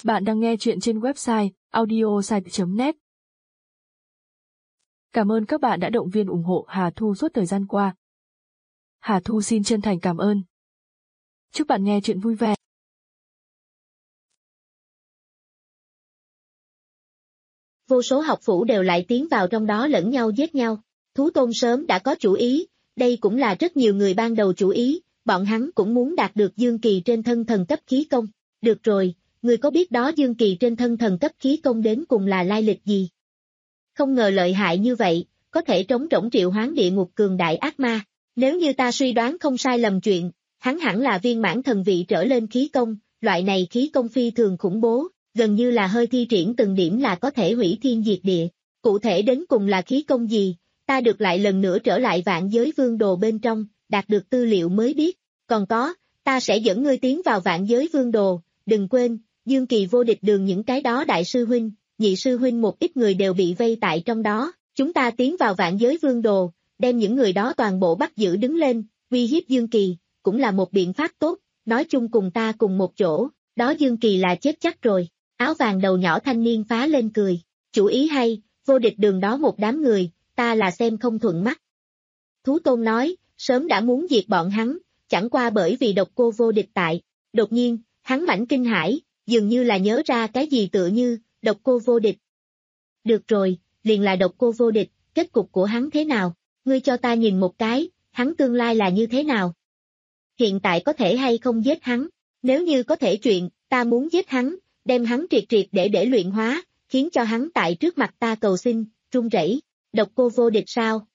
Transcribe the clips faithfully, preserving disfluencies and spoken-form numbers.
Bạn đang nghe chuyện trên website audiosite chấm net. Cảm ơn các bạn đã động viên ủng hộ Hà Thu suốt thời gian qua. Hà Thu xin chân thành cảm ơn. Chúc bạn nghe chuyện vui vẻ. Vô số học phủ đều lại tiến vào trong đó lẫn nhau giết nhau. Thú Tôn sớm đã có chủ ý, đây cũng là rất nhiều người ban đầu chủ ý, bọn hắn cũng muốn đạt được dương kỳ trên thân thần cấp khí công. Được rồi, người có biết đó dương kỳ trên thân thần cấp khí công đến cùng là lai lịch gì? Không ngờ lợi hại như vậy, có thể trống rỗng triệu hoán địa ngục cường đại ác ma. Nếu như ta suy đoán không sai lầm chuyện, hắn hẳn là viên mãn thần vị trở lên khí công, loại này khí công phi thường khủng bố, gần như là hơi thi triển từng điểm là có thể hủy thiên diệt địa. Cụ thể đến cùng là khí công gì, ta được lại lần nữa trở lại vạn giới vương đồ bên trong, đạt được tư liệu mới biết. Còn có, ta sẽ dẫn ngươi tiến vào vạn giới vương đồ, đừng quên, dương kỳ vô địch đường những cái đó đại sư huynh, nhị sư huynh một ít người đều bị vây tại trong đó, chúng ta tiến vào vạn giới vương đồ, đem những người đó toàn bộ bắt giữ đứng lên, uy hiếp dương kỳ, cũng là một biện pháp tốt, nói chung cùng ta cùng một chỗ, đó dương kỳ là chết chắc rồi. Áo vàng đầu nhỏ thanh niên phá lên cười, chủ ý hay, vô địch đường đó một đám người, ta là xem không thuận mắt. Thú Tôn nói, sớm đã muốn diệt bọn hắn, chẳng qua bởi vì độc cô vô địch tại, đột nhiên, hắn mãnh kinh hãi, dường như là nhớ ra cái gì tựa như, độc cô vô địch. Được rồi, liền là độc cô vô địch, kết cục của hắn thế nào, ngươi cho ta nhìn một cái, hắn tương lai là như thế nào. Hiện tại có thể hay không giết hắn, nếu như có thể chuyện, ta muốn giết hắn, đem hắn triệt triệt để để luyện hóa, khiến cho hắn tại trước mặt ta cầu xin, run rẩy. Độc cô vô địch sao?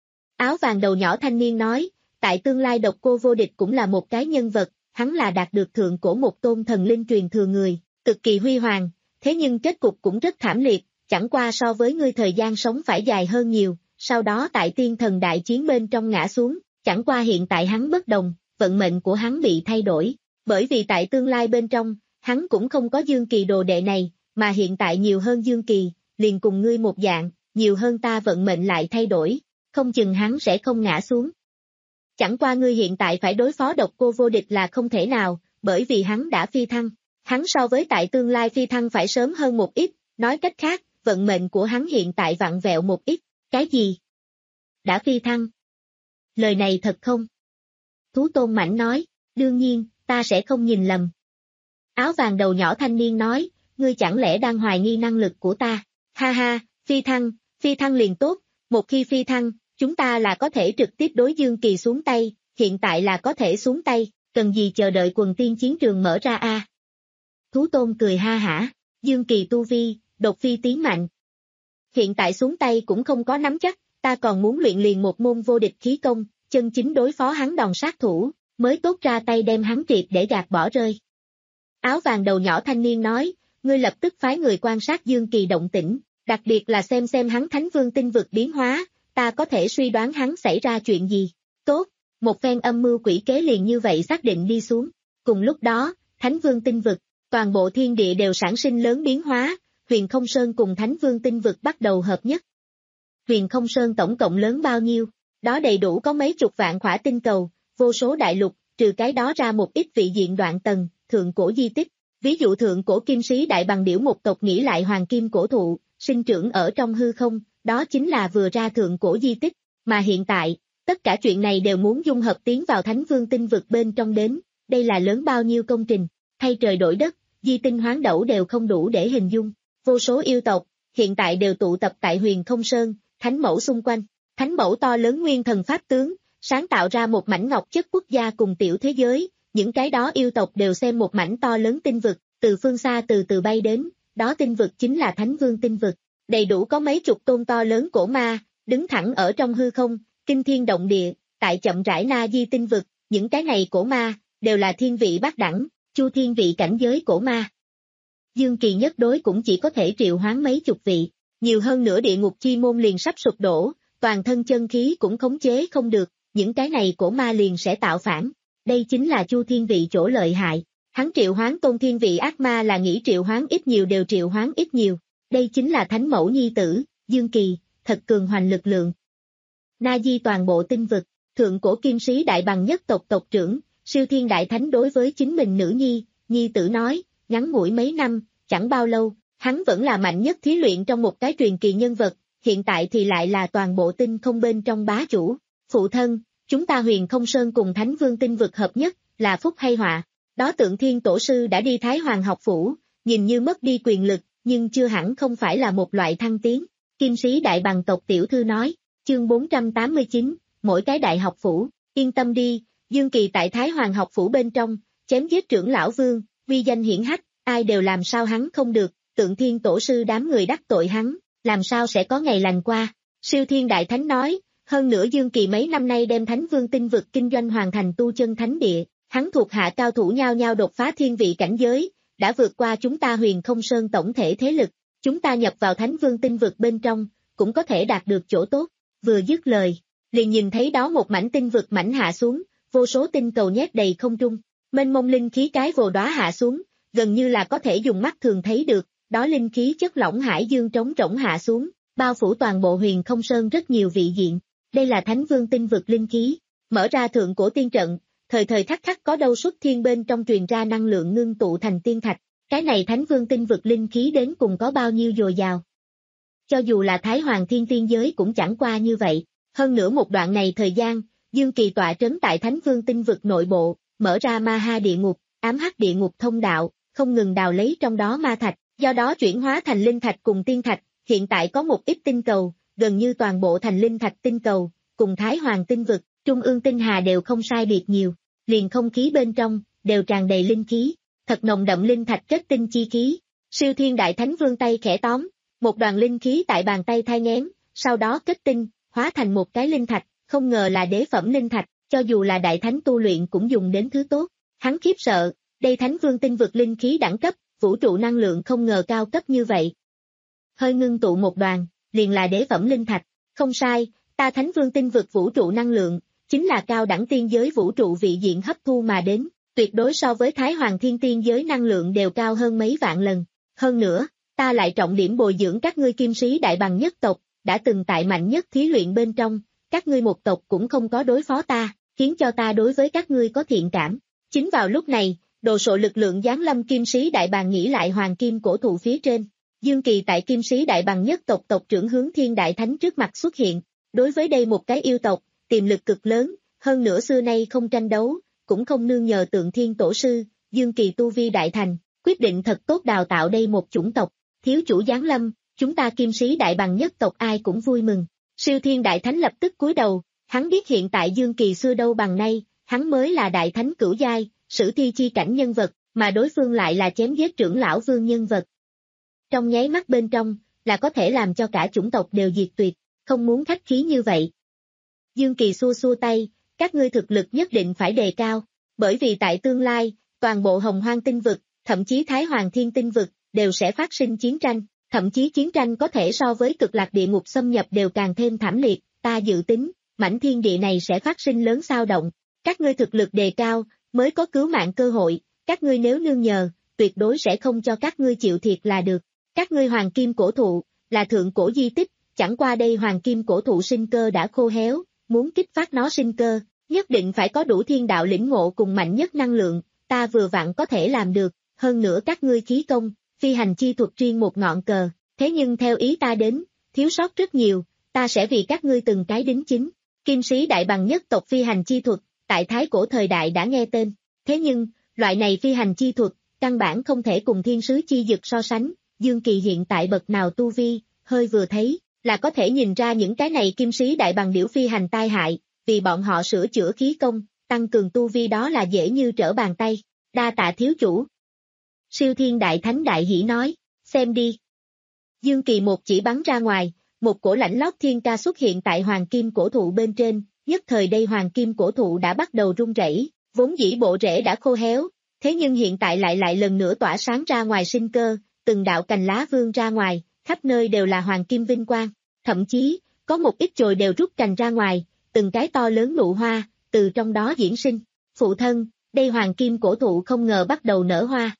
Áo vàng đầu nhỏ thanh niên nói, tại tương lai độc cô vô địch cũng là một cái nhân vật, hắn là đạt được thượng cổ một tôn thần linh truyền thừa người, cực kỳ huy hoàng, thế nhưng kết cục cũng rất thảm liệt, chẳng qua so với ngươi thời gian sống phải dài hơn nhiều, sau đó tại tiên thần đại chiến bên trong ngã xuống, chẳng qua hiện tại hắn bất đồng, vận mệnh của hắn bị thay đổi, bởi vì tại tương lai bên trong, hắn cũng không có dương kỳ đồ đệ này, mà hiện tại nhiều hơn dương kỳ, liền cùng ngươi một dạng, nhiều hơn ta vận mệnh lại thay đổi, không chừng hắn sẽ không ngã xuống. Chẳng qua ngươi hiện tại phải đối phó độc cô vô địch là không thể nào, bởi vì hắn đã phi thăng, hắn so với tại tương lai phi thăng phải sớm hơn một ít, nói cách khác, vận mệnh của hắn hiện tại vặn vẹo một ít, cái gì? Đã phi thăng? Lời này thật không? Thú Tôn mảnh nói, đương nhiên, ta sẽ không nhìn lầm. Áo vàng đầu nhỏ thanh niên nói, ngươi chẳng lẽ đang hoài nghi năng lực của ta? Ha ha, phi thăng, phi thăng liền tốt, một khi phi thăng, chúng ta là có thể trực tiếp đối dương kỳ xuống tay, hiện tại là có thể xuống tay, cần gì chờ đợi quần tiên chiến trường mở ra a? À? Thú Tôn cười ha hả, dương kỳ tu vi, đột phi tiến mạnh. Hiện tại xuống tay cũng không có nắm chắc, ta còn muốn luyện liền một môn vô địch khí công, chân chính đối phó hắn đòn sát thủ, mới tốt ra tay đem hắn triệt để gạt bỏ rơi. Áo vàng đầu nhỏ thanh niên nói, ngươi lập tức phái người quan sát dương kỳ động tĩnh, đặc biệt là xem xem hắn thánh vương tinh vực biến hóa, ta có thể suy đoán hắn xảy ra chuyện gì. Tốt, một phen âm mưu quỷ kế liền như vậy xác định đi xuống. Cùng lúc đó, thánh vương tinh vực, toàn bộ thiên địa đều sản sinh lớn biến hóa, huyền không sơn cùng thánh vương tinh vực bắt đầu hợp nhất. Huyền không sơn tổng cộng lớn bao nhiêu? Đó đầy đủ có mấy chục vạn khỏa tinh cầu, vô số đại lục, trừ cái đó ra một ít vị diện đoạn tầng, thượng cổ di tích. Ví dụ thượng cổ kim sĩ đại bằng điểu một tộc nghĩ lại hoàng kim cổ thụ, sinh trưởng ở trong hư không, đó chính là vừa ra thượng cổ di tích, mà hiện tại, tất cả chuyện này đều muốn dung hợp tiến vào thánh vương tinh vực bên trong đến, đây là lớn bao nhiêu công trình, thay trời đổi đất, di tinh hoán đẩu đều không đủ để hình dung, vô số yêu tộc, hiện tại đều tụ tập tại huyền không sơn, thánh mẫu xung quanh, thánh mẫu to lớn nguyên thần pháp tướng, sáng tạo ra một mảnh ngọc chất quốc gia cùng tiểu thế giới. Những cái đó yêu tộc đều xem một mảnh to lớn tinh vực, từ phương xa từ từ bay đến, đó tinh vực chính là Thánh Vương tinh vực, đầy đủ có mấy chục tôn to lớn cổ ma, đứng thẳng ở trong hư không, kinh thiên động địa, tại chậm rãi na di tinh vực, những cái này cổ ma, đều là thiên vị bát đẳng, chu thiên vị cảnh giới cổ ma. Dương kỳ nhất đối cũng chỉ có thể triệu hoán mấy chục vị, nhiều hơn nữa địa ngục chi môn liền sắp sụp đổ, toàn thân chân khí cũng khống chế không được, những cái này cổ ma liền sẽ tạo phản. Đây chính là chu thiên vị chỗ lợi hại, hắn triệu hoán tôn thiên vị ác ma là nghĩ triệu hoán ít nhiều đều triệu hoán ít nhiều, đây chính là thánh mẫu nhi tử, dương kỳ, thật cường hoành lực lượng. Na di toàn bộ tinh vực, thượng cổ kim sĩ đại bằng nhất tộc tộc trưởng, siêu thiên đại thánh đối với chính mình nữ nhi, nhi tử nói, ngắn ngủi mấy năm, chẳng bao lâu, hắn vẫn là mạnh nhất thí luyện trong một cái truyền kỳ nhân vật, hiện tại thì lại là toàn bộ tinh không bên trong bá chủ. Phụ thân, chúng ta Huyền Không Sơn cùng Thánh Vương tinh vực hợp nhất, là phúc hay họa? Đó Tượng Thiên Tổ sư đã đi Thái Hoàng học phủ, nhìn như mất đi quyền lực, nhưng chưa hẳn không phải là một loại thăng tiến. Kim sĩ đại bằng tộc tiểu thư nói, chương bốn trăm tám mươi chín, mỗi cái đại học phủ, yên tâm đi, Dương Kỳ tại Thái Hoàng học phủ bên trong, chém giết trưởng lão vương, uy danh hiển hách, ai đều làm sao hắn không được, Tượng Thiên Tổ sư đám người đắc tội hắn, làm sao sẽ có ngày lành qua. Siêu Thiên Đại Thánh nói, hơn nữa Dương Kỳ mấy năm nay đem Thánh Vương tinh vực kinh doanh hoàn thành tu chân thánh địa, hắn thuộc hạ cao thủ nhao nhao đột phá thiên vị cảnh giới, đã vượt qua chúng ta Huyền Không Sơn tổng thể thế lực, chúng ta nhập vào Thánh Vương tinh vực bên trong, cũng có thể đạt được chỗ tốt. Vừa dứt lời, liền nhìn thấy đó một mảnh tinh vực mảnh hạ xuống, vô số tinh cầu nhét đầy không trung, mênh mông linh khí cái vồ đóa hạ xuống, gần như là có thể dùng mắt thường thấy được, đó linh khí chất lỏng hải dương trống rỗng hạ xuống, bao phủ toàn bộ Huyền Không Sơn rất nhiều vị diện. Đây là Thánh Vương tinh vực linh khí, mở ra thượng cổ tiên trận, thời thời khắc khắc có đâu xuất thiên bên trong truyền ra năng lượng ngưng tụ thành tiên thạch, cái này Thánh Vương tinh vực linh khí đến cùng có bao nhiêu dồi dào. Cho dù là Thái Hoàng thiên tiên giới cũng chẳng qua như vậy, hơn nữa một đoạn này thời gian, Dương Kỳ tọa trấn tại Thánh Vương tinh vực nội bộ, mở ra ma ha địa ngục, ám hắc địa ngục thông đạo, không ngừng đào lấy trong đó ma thạch, do đó chuyển hóa thành linh thạch cùng tiên thạch, hiện tại có một ít tinh cầu, gần như toàn bộ thành linh thạch tinh cầu, cùng Thái Hoàng tinh vực, Trung ương tinh hà đều không sai biệt nhiều, liền không khí bên trong, đều tràn đầy linh khí, thật nồng đậm linh thạch kết tinh chi khí. Siêu Thiên Đại Thánh vươn tay khẽ tóm, một đoàn linh khí tại bàn tay thai nghén, sau đó kết tinh, hóa thành một cái linh thạch, không ngờ là đế phẩm linh thạch, cho dù là đại thánh tu luyện cũng dùng đến thứ tốt. Hắn khiếp sợ, đây Thánh Vương tinh vực linh khí đẳng cấp, vũ trụ năng lượng không ngờ cao cấp như vậy. Hơi ngưng tụ một đoàn, liền là đế phẩm linh thạch, không sai, ta Thánh Vương tinh vực vũ trụ năng lượng, chính là cao đẳng tiên giới vũ trụ vị diện hấp thu mà đến, tuyệt đối so với Thái Hoàng thiên tiên giới năng lượng đều cao hơn mấy vạn lần. Hơn nữa, ta lại trọng điểm bồi dưỡng các ngươi kim sĩ đại bằng nhất tộc, đã từng tại mạnh nhất thí luyện bên trong, các ngươi một tộc cũng không có đối phó ta, khiến cho ta đối với các ngươi có thiện cảm. Chính vào lúc này, đồ sộ lực lượng giáng lâm kim sĩ đại bàng nghĩ lại hoàng kim cổ thụ phía trên. Dương Kỳ tại kim sĩ đại bằng nhất tộc tộc trưởng Hướng Thiên Đại Thánh trước mặt xuất hiện, đối với đây một cái yêu tộc, tiềm lực cực lớn, hơn nữa xưa nay không tranh đấu, cũng không nương nhờ Tượng Thiên Tổ sư, Dương Kỳ tu vi đại thành, quyết định thật tốt đào tạo đây một chủng tộc, thiếu chủ giáng lâm, chúng ta kim sĩ đại bằng nhất tộc ai cũng vui mừng. Siêu Thiên Đại Thánh lập tức cúi đầu, hắn biết hiện tại Dương Kỳ xưa đâu bằng nay, hắn mới là đại thánh cửu giai, sử thi chi cảnh nhân vật, mà đối phương lại là chém giết trưởng lão vương nhân vật. Trong nháy mắt bên trong, là có thể làm cho cả chủng tộc đều diệt tuyệt, không muốn khách khí như vậy. Dương Kỳ xua xua tay, các ngươi thực lực nhất định phải đề cao, bởi vì tại tương lai, toàn bộ Hồng Hoang tinh vực, thậm chí Thái Hoàng thiên tinh vực, đều sẽ phát sinh chiến tranh, thậm chí chiến tranh có thể so với Cực Lạc địa ngục xâm nhập đều càng thêm thảm liệt, ta dự tính, mảnh thiên địa này sẽ phát sinh lớn xao động, các ngươi thực lực đề cao, mới có cứu mạng cơ hội, các ngươi nếu nương nhờ, tuyệt đối sẽ không cho các ngươi chịu thiệt là được. Các ngươi hoàng kim cổ thụ, là thượng cổ di tích, chẳng qua đây hoàng kim cổ thụ sinh cơ đã khô héo, muốn kích phát nó sinh cơ, nhất định phải có đủ thiên đạo lĩnh ngộ cùng mạnh nhất năng lượng, ta vừa vặn có thể làm được, hơn nữa các ngươi khí công, phi hành chi thuật riêng một ngọn cờ, thế nhưng theo ý ta đến, thiếu sót rất nhiều, ta sẽ vì các ngươi từng cái đính chính. Kim sĩ đại bằng nhất tộc phi hành chi thuật, tại thái cổ thời đại đã nghe tên, thế nhưng, loại này phi hành chi thuật, căn bản không thể cùng thiên sứ chi dực so sánh. Dương Kỳ hiện tại bậc nào tu vi, hơi vừa thấy, là có thể nhìn ra những cái này kim sĩ đại bằng điểu phi hành tai hại, vì bọn họ sửa chữa khí công, tăng cường tu vi đó là dễ như trở bàn tay. Đa tạ thiếu chủ. Siêu Thiên Đại Thánh đại hỉ nói, xem đi. Dương Kỳ một chỉ bắn ra ngoài, một cổ lãnh lót thiên ca xuất hiện tại hoàng kim cổ thụ bên trên, nhất thời đây hoàng kim cổ thụ đã bắt đầu rung rẩy, vốn dĩ bộ rễ đã khô héo, thế nhưng hiện tại lại lại lần nữa tỏa sáng ra ngoài sinh cơ. Từng đạo cành lá vươn ra ngoài, khắp nơi đều là hoàng kim vinh quang, thậm chí, có một ít chồi đều rút cành ra ngoài, từng cái to lớn nụ hoa, từ trong đó diễn sinh. Phụ thân, đây hoàng kim cổ thụ không ngờ bắt đầu nở hoa.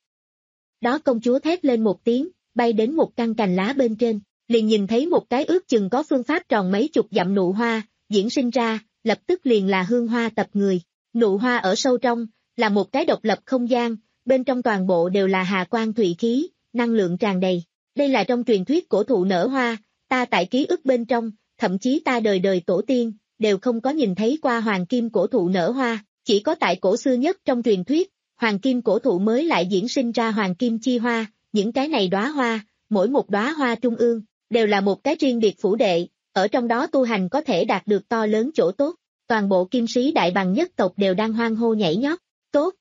Đó công chúa thét lên một tiếng, bay đến một căn cành lá bên trên, liền nhìn thấy một cái ước chừng có phương pháp tròn mấy chục dặm nụ hoa, diễn sinh ra, lập tức liền là hương hoa tập người. Nụ hoa ở sâu trong, là một cái độc lập không gian, bên trong toàn bộ đều là hà quang thủy khí. năng lượng tràn đầy. Đây là trong truyền thuyết cổ thụ nở hoa, ta tại ký ức bên trong, thậm chí ta đời đời tổ tiên, đều không có nhìn thấy qua hoàng kim cổ thụ nở hoa, chỉ có tại cổ xưa nhất trong truyền thuyết, hoàng kim cổ thụ mới lại diễn sinh ra hoàng kim chi hoa, những cái này đóa hoa, mỗi một đóa hoa trung ương, đều là một cái riêng biệt phủ đệ, ở trong đó tu hành có thể đạt được to lớn chỗ tốt, toàn bộ kim sĩ đại bằng nhất tộc đều đang hoan hô nhảy nhót, tốt.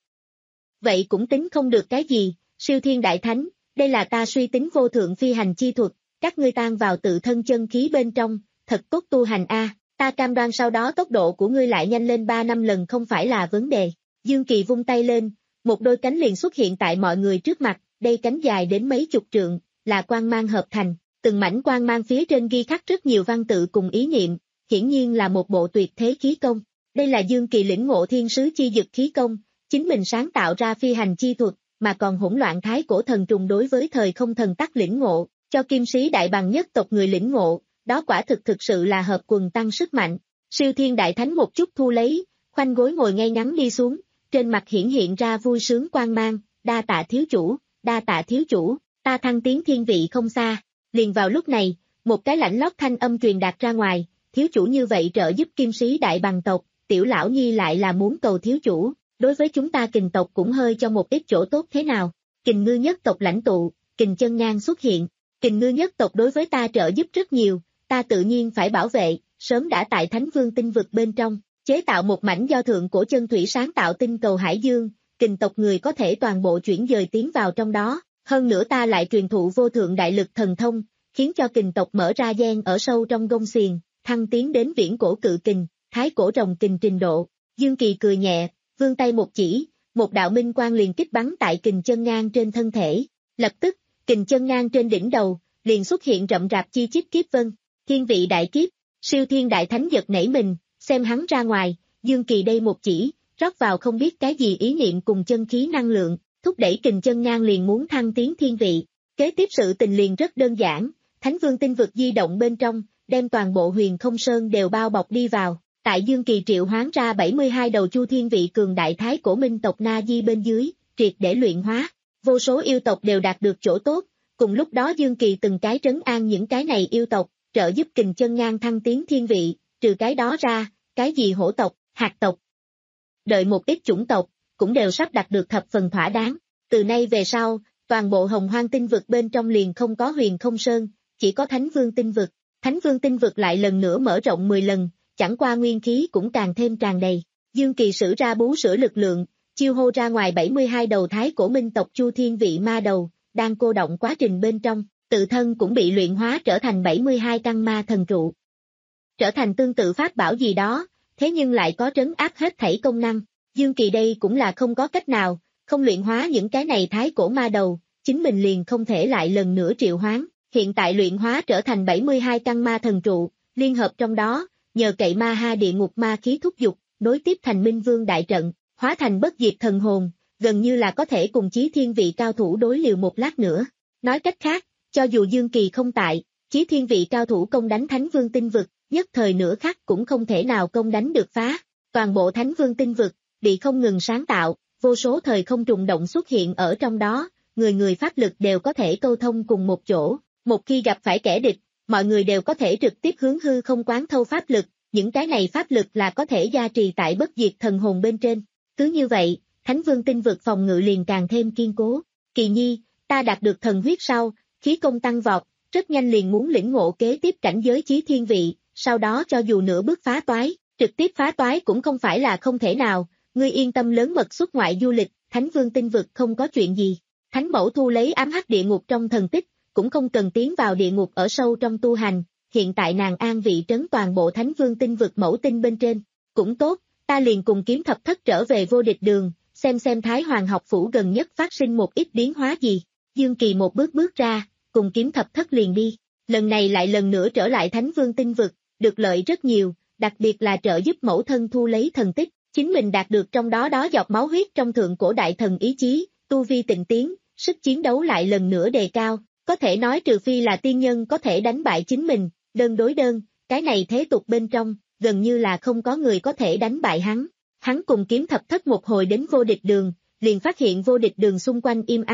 Vậy cũng tính không được cái gì, siêu thiên đại thánh, đây là ta suy tính vô thượng phi hành chi thuật, các ngươi tan vào tự thân chân khí bên trong, thật tốt tu hành a, ta cam đoan sau đó tốc độ của ngươi lại nhanh lên ba năm lần không phải là vấn đề. Dương Kỳ vung tay lên, một đôi cánh liền xuất hiện tại mọi người trước mặt, đây cánh dài đến mấy chục trượng, là quang mang hợp thành, từng mảnh quang mang phía trên ghi khắc rất nhiều văn tự cùng ý niệm, hiển nhiên là một bộ tuyệt thế khí công. Đây là Dương Kỳ lĩnh ngộ thiên sứ chi dực khí công, chính mình sáng tạo ra phi hành chi thuật, mà còn hỗn loạn thái cổ thần trùng đối với thời không thần tắc lĩnh ngộ, cho kim sĩ đại bằng nhất tộc người lĩnh ngộ, đó quả thực thực sự là hợp quần tăng sức mạnh. Siêu thiên đại thánh một chút thu lấy, khoanh gối ngồi ngay ngắn đi xuống, trên mặt hiển hiện ra vui sướng quang mang, đa tạ thiếu chủ, đa tạ thiếu chủ, ta thăng tiến thiên vị không xa. Liền vào lúc này, một cái lạnh lót thanh âm truyền đạt ra ngoài, thiếu chủ như vậy trợ giúp kim sĩ đại bằng tộc, tiểu lão nhi lại là muốn cầu thiếu chủ, đối với chúng ta Kình tộc cũng hơi cho một ít chỗ tốt thế nào. Kình ngư nhất tộc lãnh tụ, Kình chân ngang xuất hiện, Kình ngư nhất tộc đối với ta trợ giúp rất nhiều, ta tự nhiên phải bảo vệ, sớm đã tại Thánh Vương tinh vực bên trong, chế tạo một mảnh do thượng cổ chân thủy sáng tạo tinh cầu Hải Dương, Kình tộc người có thể toàn bộ chuyển dời tiến vào trong đó, hơn nữa ta lại truyền thụ vô thượng đại lực thần thông, khiến cho Kình tộc mở ra gen ở sâu trong gông xiềng, thăng tiến đến viễn cổ cự kình, thái cổ rồng kình trình độ. Dương Kỳ cười nhẹ, vươn tay một chỉ, một đạo minh quang liền kích bắn tại kình chân ngang trên thân thể, lập tức, kình chân ngang trên đỉnh đầu, liền xuất hiện rậm rạp chi chít kiếp vân, thiên vị đại kiếp, siêu thiên đại thánh giật nảy mình, xem hắn ra ngoài, Dương Kỳ đây một chỉ, rót vào không biết cái gì ý niệm cùng chân khí năng lượng, thúc đẩy kình chân ngang liền muốn thăng tiến thiên vị, kế tiếp sự tình liền rất đơn giản, Thánh Vương tinh vực di động bên trong, đem toàn bộ huyền không sơn đều bao bọc đi vào. Tại Dương Kỳ triệu hoán ra bảy mươi hai đầu chu thiên vị cường đại thái cổ minh tộc Na Di bên dưới, triệt để luyện hóa, vô số yêu tộc đều đạt được chỗ tốt, cùng lúc đó Dương Kỳ từng cái trấn an những cái này yêu tộc, trợ giúp kình chân ngang thăng tiến thiên vị, trừ cái đó ra, cái gì hổ tộc, hạt tộc, đợi một ít chủng tộc, cũng đều sắp đạt được thập phần thỏa đáng, từ nay về sau, toàn bộ hồng hoang tinh vực bên trong liền không có huyền không sơn, chỉ có Thánh Vương tinh vực, Thánh Vương tinh vực lại lần nữa mở rộng mười lần, chẳng qua nguyên khí cũng càng thêm tràn đầy. Dương Kỳ sử ra bú sữa lực lượng, chiêu hô ra ngoài bảy mươi hai đầu thái cổ minh tộc chu thiên vị ma đầu, đang cô động quá trình bên trong, tự thân cũng bị luyện hóa trở thành bảy mươi hai căn ma thần trụ. Trở thành tương tự pháp bảo gì đó, thế nhưng lại có trấn áp hết thảy công năng. Dương Kỳ đây cũng là không có cách nào, không luyện hóa những cái này thái cổ ma đầu, chính mình liền không thể lại lần nữa triệu hoán. Hiện tại luyện hóa trở thành bảy mươi hai căn ma thần trụ, liên hợp trong đó, nhờ cậy ma ha địa ngục ma khí thúc dục, nối tiếp thành minh vương đại trận, hóa thành bất diệt thần hồn, gần như là có thể cùng chí thiên vị cao thủ đối liều một lát nữa. Nói cách khác, cho dù Dương Kỳ không tại, chí thiên vị cao thủ công đánh Thánh Vương tinh vực, nhất thời nửa khắc cũng không thể nào công đánh được phá. Toàn bộ Thánh Vương tinh vực, bị không ngừng sáng tạo, vô số thời không trùng động xuất hiện ở trong đó, người người pháp lực đều có thể câu thông cùng một chỗ. Một khi gặp phải kẻ địch, mọi người đều có thể trực tiếp hướng hư không quán thâu pháp lực, những cái này pháp lực là có thể gia trì tại bất diệt thần hồn bên trên. Cứ như vậy, Thánh Vương tinh vực phòng ngự liền càng thêm kiên cố. Kỳ nhi, ta đạt được thần huyết sau, khí công tăng vọt, rất nhanh liền muốn lĩnh ngộ kế tiếp cảnh giới chí thiên vị, sau đó cho dù nửa bước phá toái, trực tiếp phá toái cũng không phải là không thể nào, ngươi yên tâm lớn mật xuất ngoại du lịch, Thánh Vương tinh vực không có chuyện gì. Thánh mẫu thu lấy ám hắc địa ngục trong thần tích, cũng không cần tiến vào địa ngục ở sâu trong tu hành, hiện tại nàng an vị trấn toàn bộ Thánh Vương tinh vực mẫu tinh bên trên, cũng tốt, ta liền cùng kiếm thập thất trở về vô địch đường, xem xem Thái Hoàng học phủ gần nhất phát sinh một ít biến hóa gì. Dương Kỳ một bước bước ra, cùng kiếm thập thất liền đi, lần này lại lần nữa trở lại Thánh Vương tinh vực, được lợi rất nhiều, đặc biệt là trợ giúp mẫu thân thu lấy thần tích, chính mình đạt được trong đó đó giọt máu huyết trong thượng cổ đại thần ý chí, tu vi tịnh tiến, sức chiến đấu lại lần nữa đề cao. Có thể nói trừ phi là tiên nhân có thể đánh bại chính mình, đơn đối đơn, cái này thế tục bên trong, gần như là không có người có thể đánh bại hắn. Hắn cùng kiếm thập thất một hồi đến vô địch đường, liền phát hiện vô địch đường xung quanh im ắng,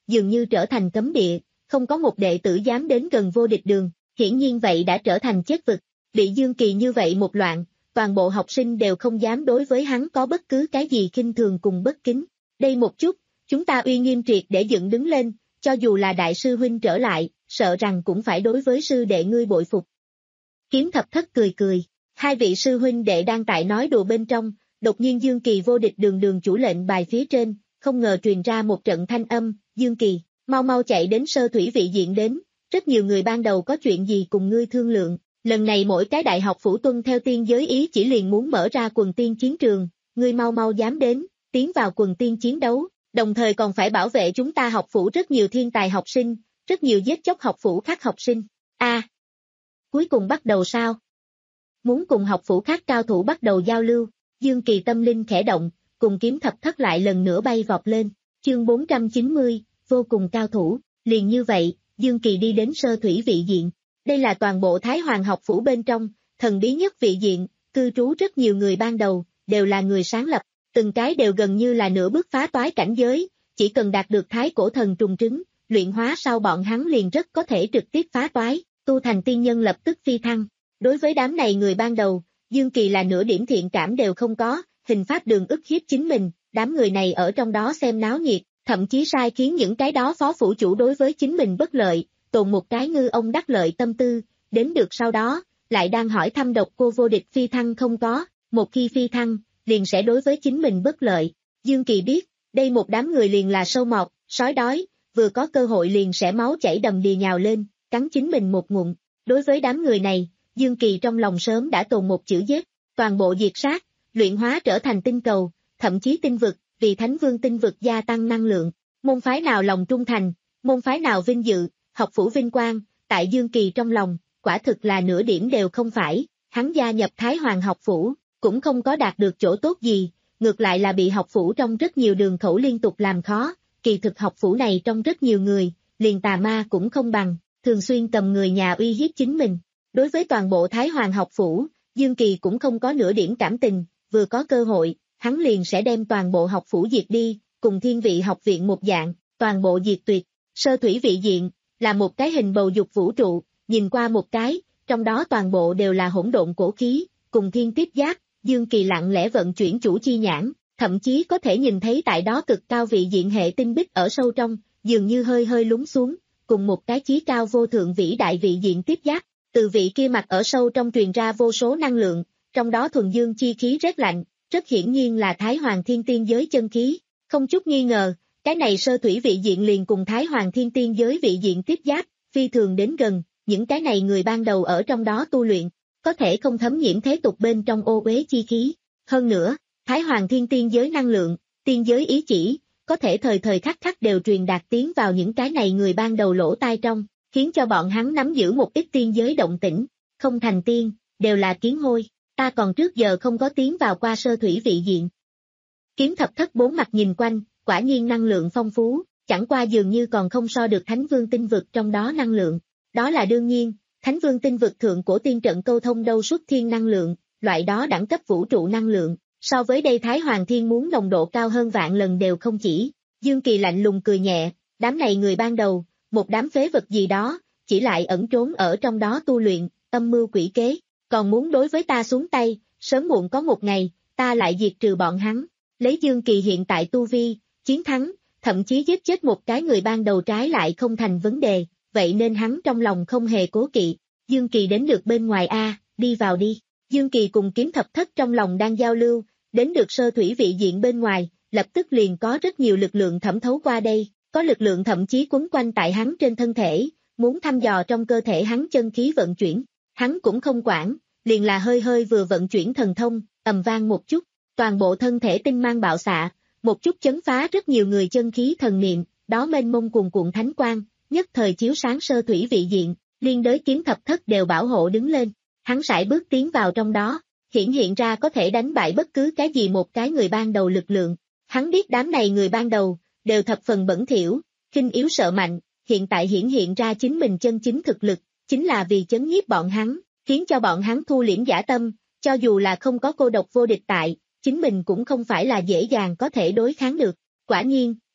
dường như trở thành cấm địa, không có một đệ tử dám đến gần vô địch đường, hiển nhiên vậy đã trở thành chết vực. Bị Dương Kỳ như vậy một loạn, toàn bộ học sinh đều không dám đối với hắn có bất cứ cái gì khinh thường cùng bất kính. Đây một chút, chúng ta uy nghiêm triệt để dựng đứng lên, cho dù là đại sư huynh trở lại, sợ rằng cũng phải đối với sư đệ ngươi bội phục. Kiếm thập thất cười cười, hai vị sư huynh đệ đang tại nói đùa bên trong, đột nhiên Dương Kỳ vô địch đường đường chủ lệnh bài phía trên, không ngờ truyền ra một trận thanh âm, Dương Kỳ, mau mau chạy đến sơ thủy vị diện đến, rất nhiều người ban đầu có chuyện gì cùng ngươi thương lượng, lần này mỗi cái đại học phủ tuân theo tiên giới ý chỉ liền muốn mở ra quần tiên chiến trường, ngươi mau mau dám đến, tiến vào quần tiên chiến đấu, đồng thời còn phải bảo vệ chúng ta học phủ rất nhiều thiên tài học sinh, rất nhiều giết chóc học phủ khác học sinh. A, à, cuối cùng bắt đầu sao? Muốn cùng học phủ khác cao thủ bắt đầu giao lưu, Dương Kỳ tâm linh khẽ động, cùng kiếm thập thất lại lần nữa bay vọt lên, chương bốn trăm chín mươi, vô cùng cao thủ, liền như vậy, Dương Kỳ đi đến sơ thủy vị diện, đây là toàn bộ Thái Hoàng học phủ bên trong, thần bí nhất vị diện, cư trú rất nhiều người ban đầu, đều là người sáng lập, từng cái đều gần như là nửa bước phá toái cảnh giới, chỉ cần đạt được thái cổ thần trùng trứng, luyện hóa sau bọn hắn liền rất có thể trực tiếp phá toái, tu thành tiên nhân lập tức phi thăng. Đối với đám này người ban đầu, Dương Kỳ là nửa điểm thiện cảm đều không có, hình pháp đường ức hiếp chính mình, đám người này ở trong đó xem náo nhiệt, thậm chí sai khiến những cái đó phó phủ chủ đối với chính mình bất lợi, tồn một cái ngư ông đắc lợi tâm tư, đến được sau đó, lại đang hỏi thăm độc cô vô địch phi thăng không có, một khi phi thăng, liền sẽ đối với chính mình bất lợi. Dương Kỳ biết, đây một đám người liền là sâu mọt, sói đói, vừa có cơ hội liền sẽ máu chảy đầm đìa nhào lên, cắn chính mình một ngụm. Đối với đám người này, Dương Kỳ trong lòng sớm đã tồn một chữ giết, toàn bộ diệt sát, luyện hóa trở thành tinh cầu, thậm chí tinh vực, vì Thánh Vương tinh vực gia tăng năng lượng. Môn phái nào lòng trung thành, môn phái nào vinh dự, học phủ vinh quang, tại Dương Kỳ trong lòng, quả thực là nửa điểm đều không phải, hắn gia nhập Thái Hoàng học phủ, cũng không có đạt được chỗ tốt gì, ngược lại là bị học phủ trong rất nhiều đường khẩu liên tục làm khó, kỳ thực học phủ này trong rất nhiều người, liền tà ma cũng không bằng, thường xuyên cầm người nhà uy hiếp chính mình. Đối với toàn bộ Thái Hoàng học phủ, Dương Kỳ cũng không có nửa điểm cảm tình, vừa có cơ hội, hắn liền sẽ đem toàn bộ học phủ diệt đi, cùng thiên vị học viện một dạng, toàn bộ diệt tuyệt. Sơ thủy vị diện, là một cái hình bầu dục vũ trụ, nhìn qua một cái, trong đó toàn bộ đều là hỗn độn cổ khí, cùng thiên tiếp giáp, Dương Kỳ lặng lẽ vận chuyển chủ chi nhãn, thậm chí có thể nhìn thấy tại đó cực cao vị diện hệ tinh bích ở sâu trong, dường như hơi hơi lún xuống, cùng một cái chí cao vô thượng vĩ đại vị diện tiếp giáp. Từ vị kia mặt ở sâu trong truyền ra vô số năng lượng, trong đó thuần dương chi khí rất lạnh, rất hiển nhiên là Thái Hoàng Thiên Tiên giới chân khí, không chút nghi ngờ, cái này sơ thủy vị diện liền cùng Thái Hoàng Thiên Tiên giới vị diện tiếp giáp, phi thường đến gần, những cái này người ban đầu ở trong đó tu luyện, có thể không thấm nhiễm thế tục bên trong ô uế chi khí. Hơn nữa, Thái Hoàng Thiên Tiên giới năng lượng, tiên giới ý chỉ, có thể thời thời khắc khắc đều truyền đạt tiến vào những cái này người ban đầu lỗ tai trong, khiến cho bọn hắn nắm giữ một ít tiên giới động tĩnh, không thành tiên, đều là kiến hôi, ta còn trước giờ không có tiến vào qua sơ thủy vị diện. Kiếm thập thất bốn mặt nhìn quanh, quả nhiên năng lượng phong phú, chẳng qua dường như còn không so được Thánh Vương tinh vực trong đó năng lượng, đó là đương nhiên, Thánh Vương tinh vực thượng cổ tiên trận câu thông đâu xuất thiên năng lượng, loại đó đẳng cấp vũ trụ năng lượng, so với đây Thái Hoàng Thiên muốn nồng độ cao hơn vạn lần đều không chỉ. Dương Kỳ lạnh lùng cười nhẹ, đám này người ban đầu, một đám phế vật gì đó, chỉ lại ẩn trốn ở trong đó tu luyện, âm mưu quỷ kế, còn muốn đối với ta xuống tay, sớm muộn có một ngày, ta lại diệt trừ bọn hắn. Lấy Dương Kỳ hiện tại tu vi, chiến thắng, thậm chí giết chết một cái người ban đầu trái lại không thành vấn đề, vậy nên hắn trong lòng không hề cố kỵ. Dương Kỳ đến được bên ngoài a, đi vào đi. Dương Kỳ cùng kiếm thập thất trong lòng đang giao lưu, đến được sơ thủy vị diện bên ngoài, lập tức liền có rất nhiều lực lượng thẩm thấu qua đây, có lực lượng thậm chí quấn quanh tại hắn trên thân thể, muốn thăm dò trong cơ thể hắn chân khí vận chuyển. Hắn cũng không quản, liền là hơi hơi vừa vận chuyển thần thông, ầm vang một chút, toàn bộ thân thể tinh mang bạo xạ, một chút chấn phá rất nhiều người chân khí thần niệm, đó mênh mông cuồn cuộn thánh quang, nhất thời chiếu sáng sơ thủy vị diện, liên đới kiếm thập thất đều bảo hộ đứng lên. Hắn sải bước tiến vào trong đó, hiển hiện ra có thể đánh bại bất cứ cái gì một cái người ban đầu lực lượng. Hắn biết đám này người ban đầu, đều thập phần bẩn thỉu, khinh yếu sợ mạnh, hiện tại hiển hiện ra chính mình chân chính thực lực, chính là vì chấn nhiếp bọn hắn, khiến cho bọn hắn thu liễm dã tâm, cho dù là không có cô độc vô địch tại, chính mình cũng không phải là dễ dàng có thể đối kháng được. Quả nhiên,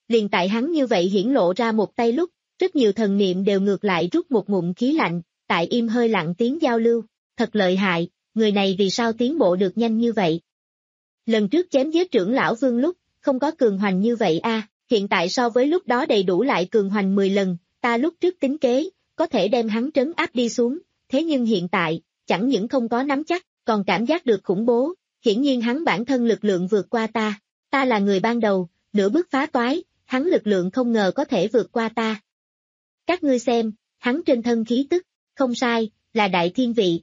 Liền tại hắn như vậy hiển lộ ra một tay lúc, rất nhiều thần niệm đều ngược lại rút một ngụm khí lạnh, tại im hơi lặng tiếng giao lưu, thật lợi hại, người này vì sao tiến bộ được nhanh như vậy? Lần trước chém giết trưởng lão Vương lúc, không có cường hoành như vậy a, hiện tại so với lúc đó đầy đủ lại cường hoành mười lần, ta lúc trước tính kế, có thể đem hắn trấn áp đi xuống, thế nhưng hiện tại, chẳng những không có nắm chắc, còn cảm giác được khủng bố, hiển nhiên hắn bản thân lực lượng vượt qua ta, ta là người ban đầu, nửa bước phá toái, hắn lực lượng không ngờ có thể vượt qua ta. Các ngươi xem, hắn trên thân khí tức, không sai, là đại thiên vị.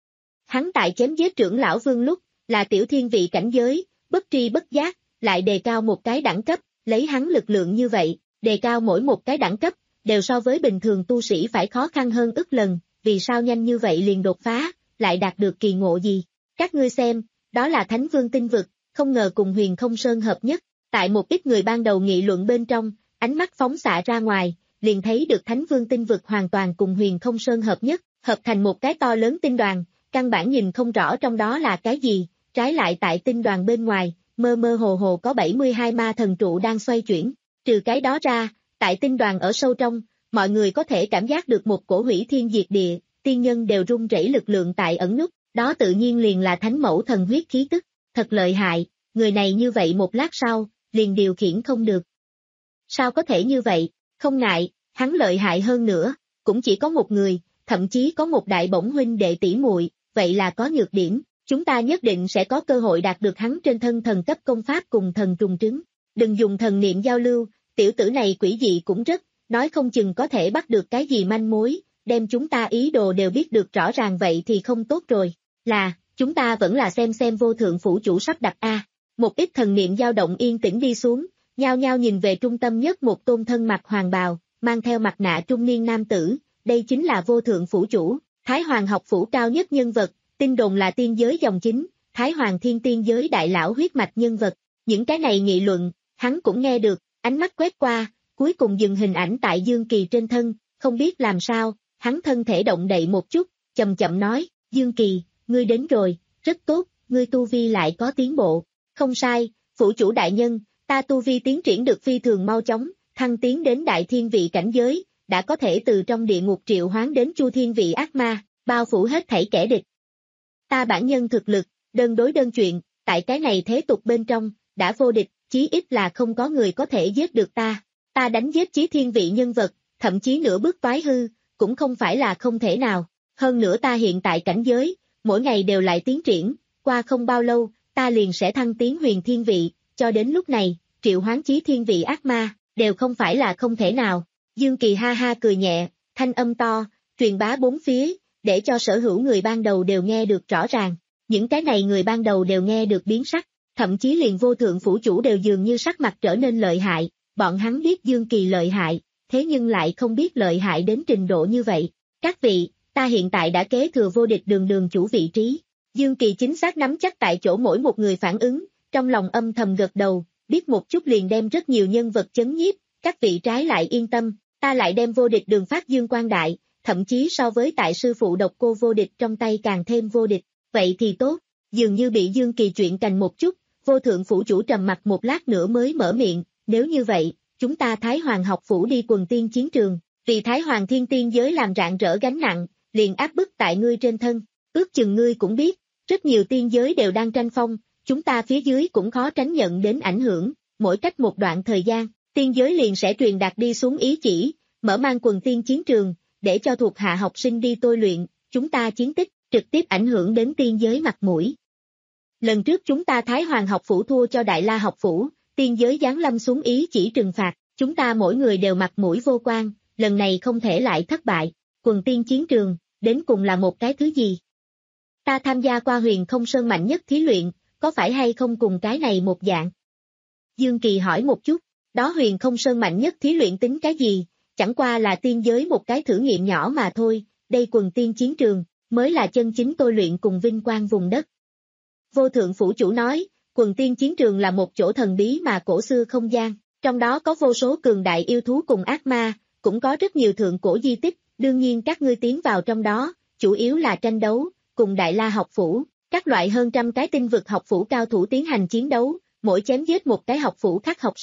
Hắn tại chém giết trưởng lão Vương lúc, là tiểu thiên vị cảnh giới, bất tri bất giác, lại đề cao một cái đẳng cấp, lấy hắn lực lượng như vậy, đề cao mỗi một cái đẳng cấp, đều so với bình thường tu sĩ phải khó khăn hơn ức lần, vì sao nhanh như vậy liền đột phá, lại đạt được kỳ ngộ gì? Các ngươi xem, đó là Thánh Vương tinh vực, không ngờ cùng Huyền Không Sơn hợp nhất, tại một ít người ban đầu nghị luận bên trong, ánh mắt phóng xạ ra ngoài, liền thấy được Thánh Vương tinh vực hoàn toàn cùng Huyền Không Sơn hợp nhất, hợp thành một cái to lớn tinh đoàn, căn bản nhìn không rõ trong đó là cái gì, trái lại tại tinh đoàn bên ngoài, mơ mơ hồ hồ có bảy mươi hai ma thần trụ đang xoay chuyển, trừ cái đó ra, tại tinh đoàn ở sâu trong, mọi người có thể cảm giác được một cổ hủy thiên diệt địa, tiên nhân đều run rẩy lực lượng tại ẩn nút, đó tự nhiên liền là thánh mẫu thần huyết khí tức, thật lợi hại, người này như vậy một lát sau, liền điều khiển không được. Sao có thể như vậy, không ngại, hắn lợi hại hơn nữa, cũng chỉ có một người, thậm chí có một đại bổng huynh đệ tỷ muội, vậy là có nhược điểm, chúng ta nhất định sẽ có cơ hội đạt được hắn trên thân thần cấp công pháp cùng thần trùng trứng, đừng dùng thần niệm giao lưu, tiểu tử này quỷ dị cũng rất, nói không chừng có thể bắt được cái gì manh mối, đem chúng ta ý đồ đều biết được rõ ràng vậy thì không tốt rồi, là, chúng ta vẫn là xem xem vô thượng phủ chủ sắp đặt a. Một ít thần niệm dao động yên tĩnh đi xuống, nhao nhao nhìn về trung tâm nhất một tôn thân mặc hoàng bào, mang theo mặt nạ trung niên nam tử, đây chính là vô thượng phủ chủ, Thái Hoàng học phủ cao nhất nhân vật, tin đồn là tiên giới dòng chính, Thái Hoàng thiên tiên giới đại lão huyết mạch nhân vật, những cái này nghị luận, hắn cũng nghe được, ánh mắt quét qua, cuối cùng dừng hình ảnh tại Dương Kỳ trên thân, không biết làm sao, hắn thân thể động đậy một chút, chậm chậm nói, Dương Kỳ, ngươi đến rồi, rất tốt, ngươi tu vi lại có tiến bộ, không sai, phủ chủ đại nhân, ta tu vi tiến triển được phi thường mau chóng, thăng tiến đến đại thiên vị cảnh giới, đã có thể từ trong địa ngục triệu hoán đến chu thiên vị ác ma, bao phủ hết thảy kẻ địch. Ta bản nhân thực lực, đơn đối đơn chuyện, tại cái này thế tục bên trong, đã vô địch, chí ít là không có người có thể giết được ta. Ta đánh giết chí thiên vị nhân vật, thậm chí nửa bước toái hư, cũng không phải là không thể nào. Hơn nữa ta hiện tại cảnh giới, mỗi ngày đều lại tiến triển, qua không bao lâu, ta liền sẽ thăng tiến huyền thiên vị, cho đến lúc này, triệu hoán chí thiên vị ác ma, đều không phải là không thể nào. Dương Kỳ ha ha cười nhẹ, thanh âm to, truyền bá bốn phía, để cho sở hữu người ban đầu đều nghe được rõ ràng. Những cái này người ban đầu đều nghe được biến sắc, thậm chí liền vô thượng phủ chủ đều dường như sắc mặt trở nên lợi hại, bọn hắn biết Dương Kỳ lợi hại, thế nhưng lại không biết lợi hại đến trình độ như vậy. Các vị, ta hiện tại đã kế thừa vô địch đường đường chủ vị trí. Dương Kỳ chính xác nắm chắc tại chỗ mỗi một người phản ứng, trong lòng âm thầm gật đầu, biết một chút liền đem rất nhiều nhân vật chấn nhiếp, các vị trái lại yên tâm, ta lại đem vô địch đường phát dương quang đại, thậm chí so với tại sư phụ độc cô vô địch trong tay càng thêm vô địch, vậy thì tốt, dường như bị Dương Kỳ chuyện cành một chút, vô thượng phủ chủ trầm mặt một lát nữa mới mở miệng, nếu như vậy, chúng ta Thái Hoàng học phủ đi quần tiên chiến trường, vì Thái Hoàng thiên tiên giới làm rạng rỡ gánh nặng, liền áp bức tại ngươi trên thân, ước chừng ngươi cũng biết, rất nhiều tiên giới đều đang tranh phong, chúng ta phía dưới cũng khó tránh nhận đến ảnh hưởng, mỗi cách một đoạn thời gian, tiên giới liền sẽ truyền đạt đi xuống ý chỉ, mở mang quần tiên chiến trường, để cho thuộc hạ học sinh đi tôi luyện, chúng ta chiến tích, trực tiếp ảnh hưởng đến tiên giới mặt mũi. Lần trước chúng ta Thái Hoàng học phủ thua cho Đại La học phủ, tiên giới giáng lâm xuống ý chỉ trừng phạt, chúng ta mỗi người đều mặt mũi vô quan, lần này không thể lại thất bại, quần tiên chiến trường, đến cùng là một cái thứ gì? Ta tham gia qua huyền không sơn mạnh nhất thí luyện, có phải hay không cùng cái này một dạng? Dương Kỳ hỏi một chút, đó huyền không sơn mạnh nhất thí luyện tính cái gì, chẳng qua là tiên giới một cái thử nghiệm nhỏ mà thôi, đây quần tiên chiến trường, mới là chân chính tôi luyện cùng vinh quang vùng đất. Vô thượng phủ chủ nói, quần tiên chiến trường là một chỗ thần bí mà cổ xưa không gian, trong đó có vô số cường đại yêu thú cùng ác ma, cũng có rất nhiều thượng cổ di tích, đương nhiên các ngươi tiến vào trong đó, chủ yếu là tranh đấu, cùng Đại La học phủ, các loại hơn trăm cái tinh vực học phủ cao thủ tiến hành chiến đấu, mỗi chém giết một cái học phủ khác học sinh,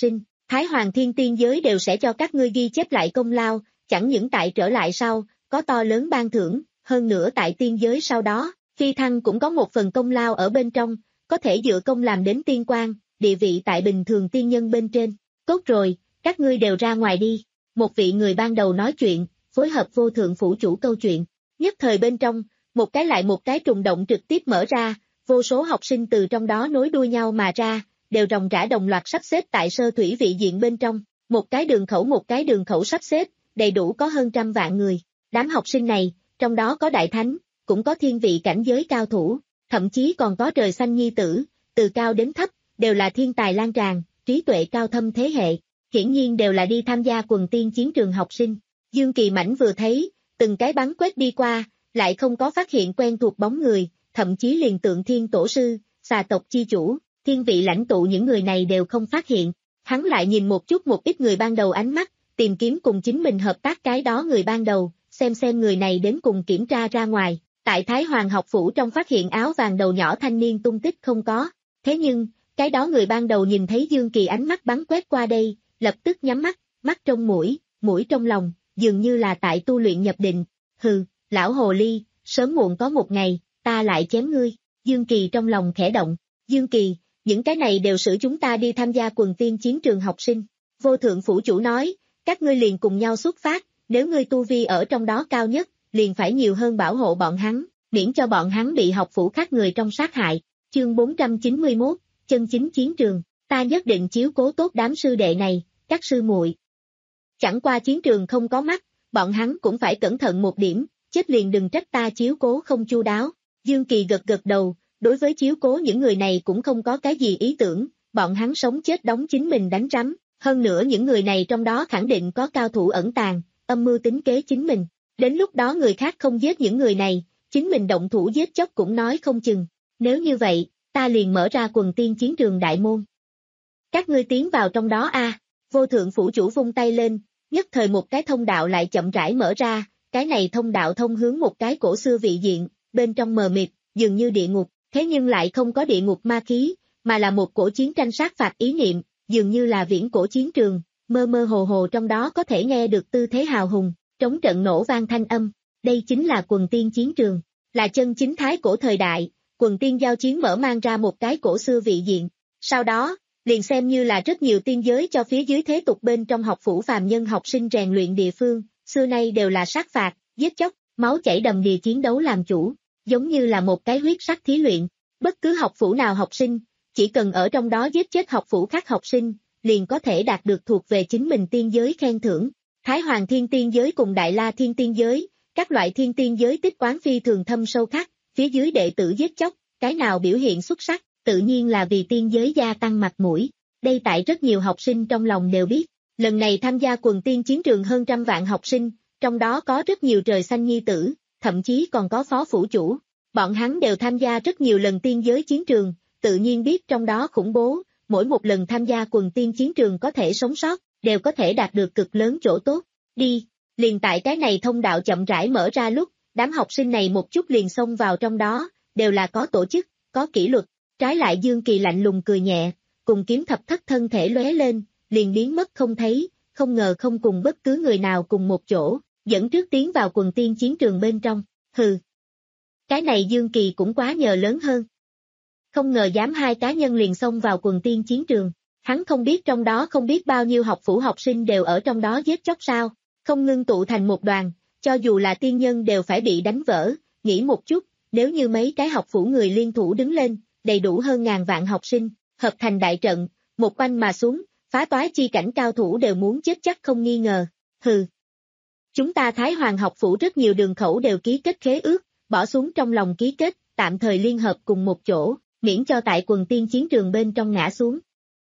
Thái Hoàng Thiên Tiên Giới đều sẽ cho các ngươi ghi chép lại công lao, chẳng những tại trở lại sau, có to lớn ban thưởng, hơn nữa tại tiên giới sau đó, phi thăng cũng có một phần công lao ở bên trong, có thể dựa công làm đến tiên quan, địa vị tại bình thường tiên nhân bên trên. Tốt rồi, các ngươi đều ra ngoài đi. Một vị người ban đầu nói chuyện, phối hợp vô thượng phủ chủ câu chuyện. Nhất thời bên trong, một cái lại một cái trùng động trực tiếp mở ra, vô số học sinh từ trong đó nối đuôi nhau mà ra, đều ròng rã đồng loạt sắp xếp tại sơ thủy vị diện bên trong, một cái đường khẩu một cái đường khẩu sắp xếp, đầy đủ có hơn trăm vạn người. Đám học sinh này, trong đó có đại thánh, cũng có thiên vị cảnh giới cao thủ, thậm chí còn có trời xanh nhi tử, từ cao đến thấp, đều là thiên tài lan tràn, trí tuệ cao thâm thế hệ, hiển nhiên đều là đi tham gia quần tiên chiến trường học sinh. Dương Kỳ Mãnh vừa thấy, từng cái bắn quét đi qua, lại không có phát hiện quen thuộc bóng người, thậm chí liền tượng thiên tổ sư, xà tộc chi chủ, thiên vị lãnh tụ những người này đều không phát hiện. Hắn lại nhìn một chút một ít người ban đầu ánh mắt, tìm kiếm cùng chính mình hợp tác cái đó người ban đầu, xem xem người này đến cùng kiểm tra ra ngoài. Tại Thái Hoàng học phủ trong phát hiện áo vàng đầu nhỏ thanh niên tung tích không có. Thế nhưng, cái đó người ban đầu nhìn thấy Dương Kỳ ánh mắt bắn quét qua đây, lập tức nhắm mắt, mắt trong mũi, mũi trong lòng, dường như là tại tu luyện nhập định. Hừ, lão hồ ly, sớm muộn có một ngày, ta lại chém ngươi. Dương Kỳ trong lòng khẽ động. Dương Kỳ, những cái này đều xử chúng ta đi tham gia quần tiên chiến trường học sinh. Vô thượng phủ chủ nói, các ngươi liền cùng nhau xuất phát, nếu ngươi tu vi ở trong đó cao nhất, liền phải nhiều hơn bảo hộ bọn hắn, miễn cho bọn hắn bị học phủ khác người trong sát hại. Chương bốn trăm chín mươi mốt, chân chính chiến trường, ta nhất định chiếu cố tốt đám sư đệ này, các sư muội. Chẳng qua chiến trường không có mắt, bọn hắn cũng phải cẩn thận một điểm, chết liền đừng trách ta chiếu cố không chu đáo. Dương Kỳ gật gật đầu, đối với chiếu cố những người này cũng không có cái gì ý tưởng, bọn hắn sống chết đóng chính mình đánh rắm, hơn nữa những người này trong đó khẳng định có cao thủ ẩn tàng, âm mưu tính kế chính mình. Đến lúc đó người khác không giết những người này, chính mình động thủ giết chóc cũng nói không chừng. Nếu như vậy, ta liền mở ra quần tiên chiến trường đại môn. Các ngươi tiến vào trong đó a. À. Vô thượng phủ chủ vung tay lên, nhất thời một cái thông đạo lại chậm rãi mở ra, cái này thông đạo thông hướng một cái cổ xưa vị diện, bên trong mờ mịt, dường như địa ngục, thế nhưng lại không có địa ngục ma khí, mà là một cổ chiến tranh sát phạt ý niệm, dường như là viễn cổ chiến trường, mơ mơ hồ hồ trong đó có thể nghe được tư thế hào hùng, trống trận nổ vang thanh âm. Đây chính là quần tiên chiến trường, là chân chính thái cổ thời đại, quần tiên giao chiến mở mang ra một cái cổ xưa vị diện. Sau đó, liền xem như là rất nhiều tiên giới cho phía dưới thế tục bên trong học phủ phàm nhân học sinh rèn luyện địa phương, xưa nay đều là sát phạt, giết chóc, máu chảy đầm đìa chiến đấu làm chủ, giống như là một cái huyết sắc thí luyện. Bất cứ học phủ nào học sinh, chỉ cần ở trong đó giết chết học phủ khác học sinh, liền có thể đạt được thuộc về chính mình tiên giới khen thưởng. Thái Hoàng Thiên Tiên Giới cùng Đại La Thiên Tiên Giới, các loại thiên tiên giới tích quán phi thường thâm sâu khắc, phía dưới đệ tử giết chóc, cái nào biểu hiện xuất sắc, tự nhiên là vì tiên giới gia tăng mặt mũi. Đây tại rất nhiều học sinh trong lòng đều biết, lần này tham gia quần tiên chiến trường hơn trăm vạn học sinh, trong đó có rất nhiều trời xanh nhi tử, thậm chí còn có phó phủ chủ. Bọn hắn đều tham gia rất nhiều lần tiên giới chiến trường, tự nhiên biết trong đó khủng bố, mỗi một lần tham gia quần tiên chiến trường có thể sống sót, đều có thể đạt được cực lớn chỗ tốt. Đi, liền tại cái này thông đạo chậm rãi mở ra lúc, đám học sinh này một chút liền xông vào trong đó, đều là có tổ chức, có kỷ luật. Trái lại Dương Kỳ lạnh lùng cười nhẹ, cùng kiếm thập thất thân thể lóe lên, liền biến mất không thấy, không ngờ không cùng bất cứ người nào cùng một chỗ, dẫn trước tiến vào quần tiên chiến trường bên trong. Hừ, cái này Dương Kỳ cũng quá nhờ lớn hơn. Không ngờ dám hai cá nhân liền xông vào quần tiên chiến trường, hắn không biết trong đó không biết bao nhiêu học phủ học sinh đều ở trong đó giết chóc sao, không ngưng tụ thành một đoàn, cho dù là tiên nhân đều phải bị đánh vỡ. Nghĩ một chút, nếu như mấy cái học phủ người liên thủ đứng lên, đầy đủ hơn ngàn vạn học sinh, hợp thành đại trận, một quanh mà xuống, phá toái chi cảnh cao thủ đều muốn chết chắc không nghi ngờ. Hừ. Chúng ta Thái Hoàng học phủ rất nhiều đường khẩu đều ký kết khế ước, bỏ xuống trong lòng ký kết, tạm thời liên hợp cùng một chỗ, miễn cho tại quần tiên chiến trường bên trong ngã xuống.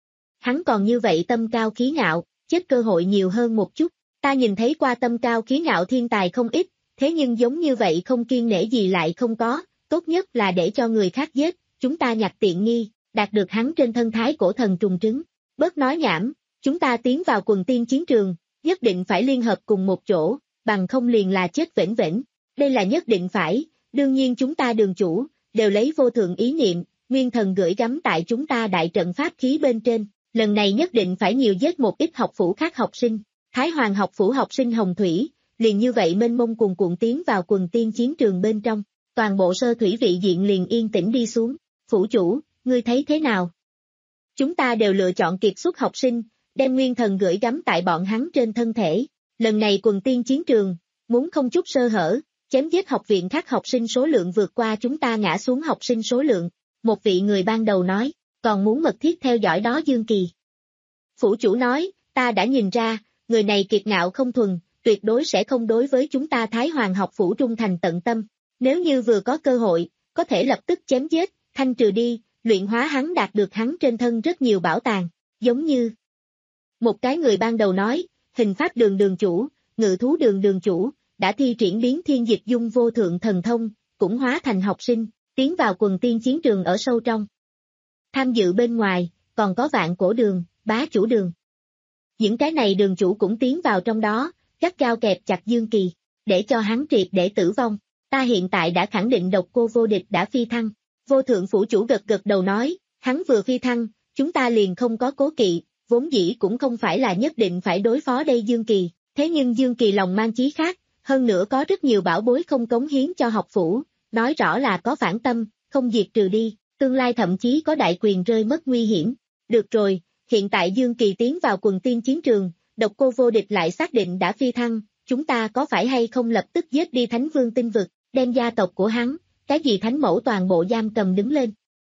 Hắn còn như vậy tâm cao khí ngạo, chết cơ hội nhiều hơn một chút. Ta nhìn thấy qua tâm cao khí ngạo thiên tài không ít, thế nhưng giống như vậy không kiêng nể gì lại không có, tốt nhất là để cho người khác giết, chúng ta nhặt tiện nghi, đạt được hắn trên thân thái cổ thần trùng trứng. Bớt nói nhảm, chúng ta tiến vào quần tiên chiến trường, nhất định phải liên hợp cùng một chỗ, bằng không liền là chết vĩnh viễn. Đây là nhất định phải, đương nhiên chúng ta đường chủ, đều lấy vô thượng ý niệm, nguyên thần gửi gắm tại chúng ta đại trận pháp khí bên trên, lần này nhất định phải nhiều giết một ít học phủ khác học sinh. Thái Hoàng học phủ học sinh Hồng Thủy, liền như vậy mênh mông cuồn cuộn tiến vào quần tiên chiến trường bên trong, toàn bộ sơ thủy vị diện liền yên tĩnh đi xuống. Phủ chủ, ngươi thấy thế nào? Chúng ta đều lựa chọn kiệt xuất học sinh, đem nguyên thần gửi gắm tại bọn hắn trên thân thể. Lần này quần tiên chiến trường, muốn không chút sơ hở, chém giết học viện khác học sinh số lượng vượt qua chúng ta ngã xuống học sinh số lượng. Một vị người ban đầu nói, còn muốn mật thiết theo dõi đó Dương Kỳ. Phủ chủ nói, ta đã nhìn ra, người này kiệt ngạo không thuần, tuyệt đối sẽ không đối với chúng ta Thái Hoàng học phủ trung thành tận tâm. Nếu như vừa có cơ hội, có thể lập tức chém giết, thanh trừ đi, luyện hóa hắn đạt được hắn trên thân rất nhiều bảo tàng, giống như. Một cái người ban đầu nói, hình pháp đường đường chủ, ngự thú đường đường chủ, đã thi triển biến thiên dịch dung vô thượng thần thông, cũng hóa thành học sinh, tiến vào quần tiên chiến trường ở sâu trong. Tham dự bên ngoài, còn có vạn cổ đường, bá chủ đường. Những cái này đường chủ cũng tiến vào trong đó, gắt gao kẹp chặt Dương Kỳ, để cho hắn triệt để tử vong. Ta hiện tại đã khẳng định độc cô vô địch đã phi thăng. Vô thượng phủ chủ gật gật đầu nói, hắn vừa phi thăng, chúng ta liền không có cố kỵ, vốn dĩ cũng không phải là nhất định phải đối phó đây Dương Kỳ, thế nhưng Dương Kỳ lòng mang chí khác, hơn nữa có rất nhiều bảo bối không cống hiến cho học phủ, nói rõ là có phản tâm, không diệt trừ đi, tương lai thậm chí có đại quyền rơi mất nguy hiểm. Được rồi, hiện tại Dương Kỳ tiến vào quần tiên chiến trường, độc cô vô địch lại xác định đã phi thăng, chúng ta có phải hay không lập tức giết đi Thánh Vương tinh vực, đem gia tộc của hắn, cái gì thánh mẫu toàn bộ giam cầm đứng lên.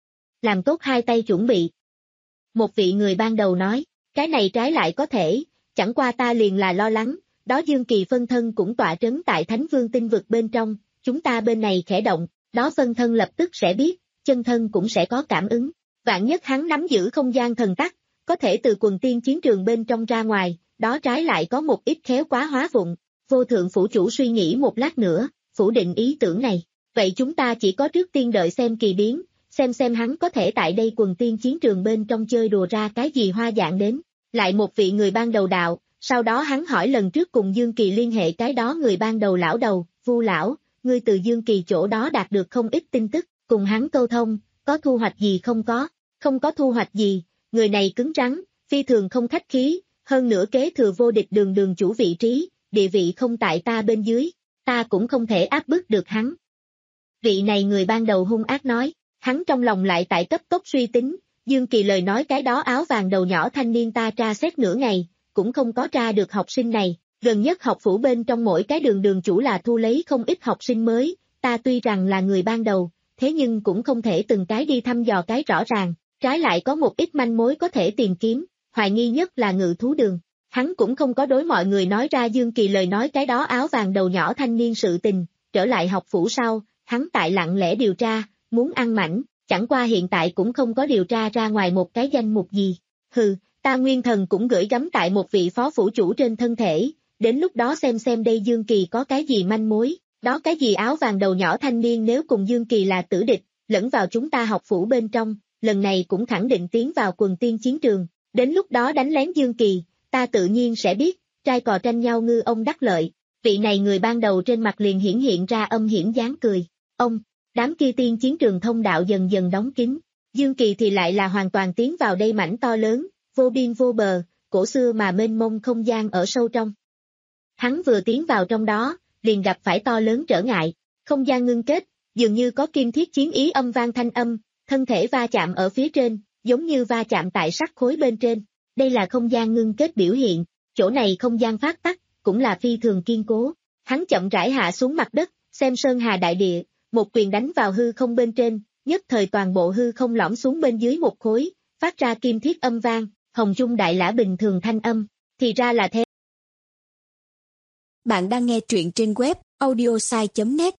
Làm tốt hai tay chuẩn bị. Một vị người ban đầu nói, cái này trái lại có thể, chẳng qua ta liền là lo lắng, đó Dương Kỳ phân thân cũng tọa trấn tại Thánh Vương tinh vực bên trong, chúng ta bên này khẽ động, đó phân thân lập tức sẽ biết, chân thân cũng sẽ có cảm ứng. Vạn nhất hắn nắm giữ không gian thần tắc, có thể từ quần tiên chiến trường bên trong ra ngoài, đó trái lại có một ít khéo quá hóa vụng. Vô thượng phủ chủ suy nghĩ một lát nữa, phủ định ý tưởng này. Vậy chúng ta chỉ có trước tiên đợi xem kỳ biến, xem xem hắn có thể tại đây quần tiên chiến trường bên trong chơi đùa ra cái gì hoa dạng đến. Lại một vị người ban đầu đạo, sau đó hắn hỏi lần trước cùng Dương Kỳ liên hệ cái đó người ban đầu lão đầu, Vu lão, ngươi từ Dương Kỳ chỗ đó đạt được không ít tin tức, cùng hắn câu thông, có thu hoạch gì không có, không có thu hoạch gì, người này cứng rắn, phi thường không khách khí, hơn nữa kế thừa vô địch đường đường chủ vị trí, địa vị không tại ta bên dưới, ta cũng không thể áp bức được hắn. Vị này người ban đầu hung ác nói, hắn trong lòng lại tại cấp tốc suy tính, Dương Kỳ lời nói cái đó áo vàng đầu nhỏ thanh niên ta tra xét nửa ngày, cũng không có tra được học sinh này, gần nhất học phủ bên trong mỗi cái đường đường chủ là thu lấy không ít học sinh mới, ta tuy rằng là người ban đầu, thế nhưng cũng không thể từng cái đi thăm dò cái rõ ràng, trái lại có một ít manh mối có thể tìm kiếm, hoài nghi nhất là ngự thú đường. Hắn cũng không có đối mọi người nói ra Dương Kỳ lời nói cái đó áo vàng đầu nhỏ thanh niên sự tình, trở lại học phủ sau, hắn tại lặng lẽ điều tra, muốn ăn mảnh, chẳng qua hiện tại cũng không có điều tra ra ngoài một cái danh mục gì. Hừ, ta nguyên thần cũng gửi gắm tại một vị phó phủ chủ trên thân thể, đến lúc đó xem xem đây Dương Kỳ có cái gì manh mối, đó cái gì áo vàng đầu nhỏ thanh niên nếu cùng Dương Kỳ là tử địch, lẫn vào chúng ta học phủ bên trong, lần này cũng khẳng định tiến vào quần tiên chiến trường, đến lúc đó đánh lén Dương Kỳ, ta tự nhiên sẽ biết, trai cò tranh nhau ngư ông đắc lợi. Vị này người ban đầu trên mặt liền hiển hiện ra âm hiểm dáng cười, ông, đám kia tiên chiến trường thông đạo dần dần đóng kín, Dương Kỳ thì lại là hoàn toàn tiến vào đây mảnh to lớn, vô biên vô bờ, cổ xưa mà mênh mông không gian ở sâu trong. Hắn vừa tiến vào trong đó, liền gặp phải to lớn trở ngại, không gian ngưng kết, dường như có kim thiết chiến ý âm vang thanh âm, thân thể va chạm ở phía trên, giống như va chạm tại sắt khối bên trên. Đây là không gian ngưng kết biểu hiện, chỗ này không gian phát tắc, cũng là phi thường kiên cố. Hắn chậm rãi hạ xuống mặt đất, xem sơn hà đại địa, một quyền đánh vào hư không bên trên, nhất thời toàn bộ hư không lõm xuống bên dưới một khối, phát ra kim thiết âm vang, hồng trung đại lã bình thường thanh âm, thì ra là thế. Bạn đang nghe truyện trên web audiosai chấm net.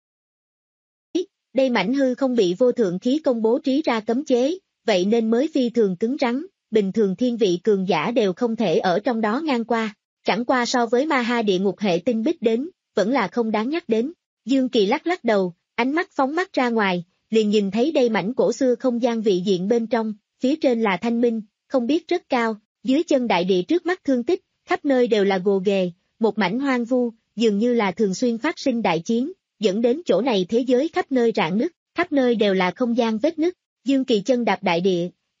Đây mảnh hư không bị vô thượng khí công bố trí ra cấm chế, vậy nên mới phi thường cứng rắn, bình thường thiên vị cường giả đều không thể ở trong đó ngang qua, chẳng qua so với ma ha địa ngục hệ tinh bích đến, vẫn là không đáng nhắc đến. Dương Kỳ lắc lắc đầu, ánh mắt phóng mắt ra ngoài, liền nhìn thấy đây mảnh cổ xưa không gian vị diện bên trong, phía trên là thanh minh, không biết rất cao, dưới chân đại địa trước mắt thương tích, khắp nơi đều là gồ ghề, một mảnh hoang vu, dường như là thường xuyên phát sinh đại chiến, dẫn đến chỗ này thế giới khắp nơi rạn nứt, khắp nơi đều là không gian vết nứt. Dương Kỳ chân đạp đại địa,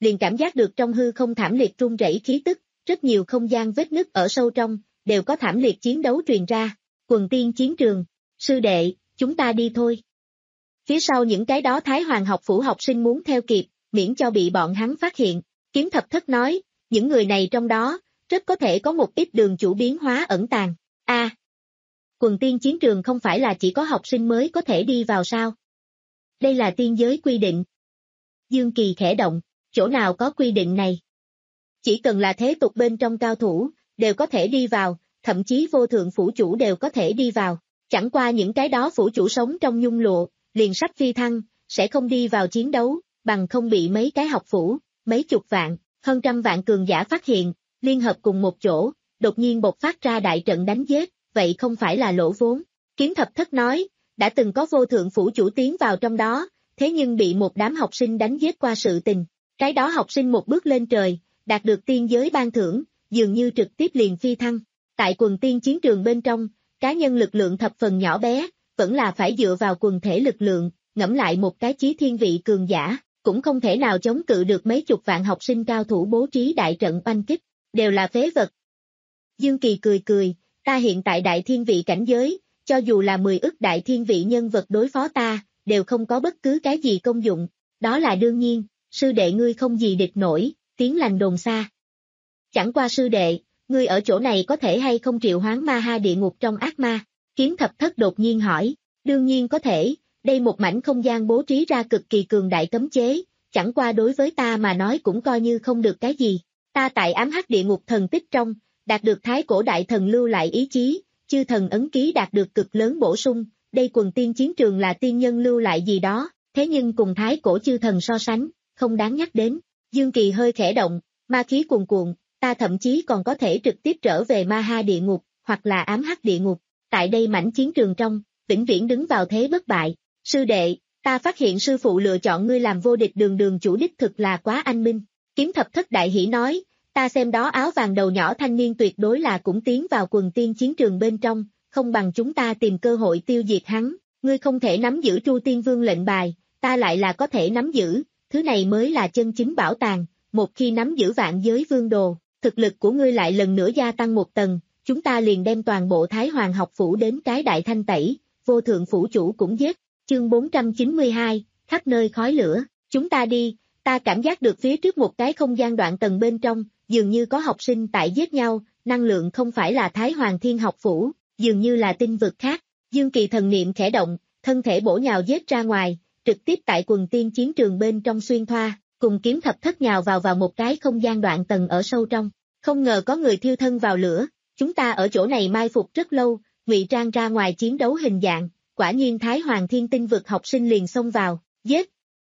liền cảm giác được trong hư không thảm liệt rung rẩy khí tức, rất nhiều không gian vết nứt ở sâu trong, đều có thảm liệt chiến đấu truyền ra. Quần tiên chiến trường, sư đệ, chúng ta đi thôi. Phía sau những cái đó Thái Hoàng học phủ học sinh muốn theo kịp, miễn cho bị bọn hắn phát hiện. Kiếm Thập Thất nói, những người này trong đó, rất có thể có một ít đường chủ biến hóa ẩn tàng. A, à, quần tiên chiến trường không phải là chỉ có học sinh mới có thể đi vào sao? Đây là tiên giới quy định. Dương Kỳ khẽ động, chỗ nào có quy định này? Chỉ cần là thế tục bên trong cao thủ, đều có thể đi vào, thậm chí vô thượng phủ chủ đều có thể đi vào. Chẳng qua những cái đó phủ chủ sống trong nhung lụa, liền sắp phi thăng, sẽ không đi vào chiến đấu, bằng không bị mấy cái học phủ, mấy chục vạn, hơn trăm vạn cường giả phát hiện, liên hợp cùng một chỗ, đột nhiên bộc phát ra đại trận đánh giết, vậy không phải là lỗ vốn. Kiếm Thập Thất nói, đã từng có vô thượng phủ chủ tiến vào trong đó, thế nhưng bị một đám học sinh đánh giết qua sự tình. Cái đó học sinh một bước lên trời, đạt được tiên giới ban thưởng, dường như trực tiếp liền phi thăng. Tại quần tiên chiến trường bên trong, cá nhân lực lượng thập phần nhỏ bé, vẫn là phải dựa vào quần thể lực lượng, ngẫm lại một cái chí thiên vị cường giả, cũng không thể nào chống cự được mấy chục vạn học sinh cao thủ bố trí đại trận oanh kích, đều là phế vật. Dương Kỳ cười cười, ta hiện tại đại thiên vị cảnh giới, cho dù là mười ức đại thiên vị nhân vật đối phó ta, đều không có bất cứ cái gì công dụng, đó là đương nhiên, sư đệ ngươi không gì địch nổi, tiếng lành đồn xa. Chẳng qua sư đệ, ngươi ở chỗ này có thể hay không triệu hoán ma ha địa ngục trong ác ma? Kiếm Thập Thất đột nhiên hỏi, đương nhiên có thể, đây một mảnh không gian bố trí ra cực kỳ cường đại cấm chế, chẳng qua đối với ta mà nói cũng coi như không được cái gì. Ta tại ám hắc địa ngục thần tích trong, đạt được thái cổ đại thần lưu lại ý chí, chư thần ấn ký đạt được cực lớn bổ sung, đây quần tiên chiến trường là tiên nhân lưu lại gì đó, thế nhưng cùng thái cổ chư thần so sánh, không đáng nhắc đến. Dương Kỳ hơi khẽ động, ma khí cuồn cuộn, ta thậm chí còn có thể trực tiếp trở về ma ha địa ngục, hoặc là ám hắc địa ngục, tại đây mảnh chiến trường trong, vĩnh viễn đứng vào thế bất bại. Sư đệ, ta phát hiện sư phụ lựa chọn ngươi làm vô địch đường đường chủ đích thực là quá anh minh. Kiếm Thập Thất đại hỉ nói, ta xem đó áo vàng đầu nhỏ thanh niên tuyệt đối là cũng tiến vào quần tiên chiến trường bên trong, không bằng chúng ta tìm cơ hội tiêu diệt hắn, ngươi không thể nắm giữ Tru Tiên Vương lệnh bài, ta lại là có thể nắm giữ, thứ này mới là chân chính bảo tàng, một khi nắm giữ vạn giới vương đồ, thực lực của ngươi lại lần nữa gia tăng một tầng, chúng ta liền đem toàn bộ Thái Hoàng học phủ đến cái đại thanh tẩy, vô thượng phủ chủ cũng giết. Chương bốn trăm chín mươi hai, khắp nơi khói lửa, chúng ta đi, ta cảm giác được phía trước một cái không gian đoạn tầng bên trong, dường như có học sinh tại giết nhau, năng lượng không phải là Thái Hoàng Thiên học phủ, dường như là tinh vực khác. Dương Kỳ thần niệm khẽ động, thân thể bổ nhào giết ra ngoài, trực tiếp tại quần tiên chiến trường bên trong xuyên thoa, cùng Kiếm Thập Thất nhào vào vào một cái không gian đoạn tầng ở sâu trong. Không ngờ có người thiêu thân vào lửa, chúng ta ở chỗ này mai phục rất lâu, ngụy trang ra ngoài chiến đấu hình dạng. Quả nhiên Thái Hoàng Thiên tinh vực học sinh liền xông vào, giết.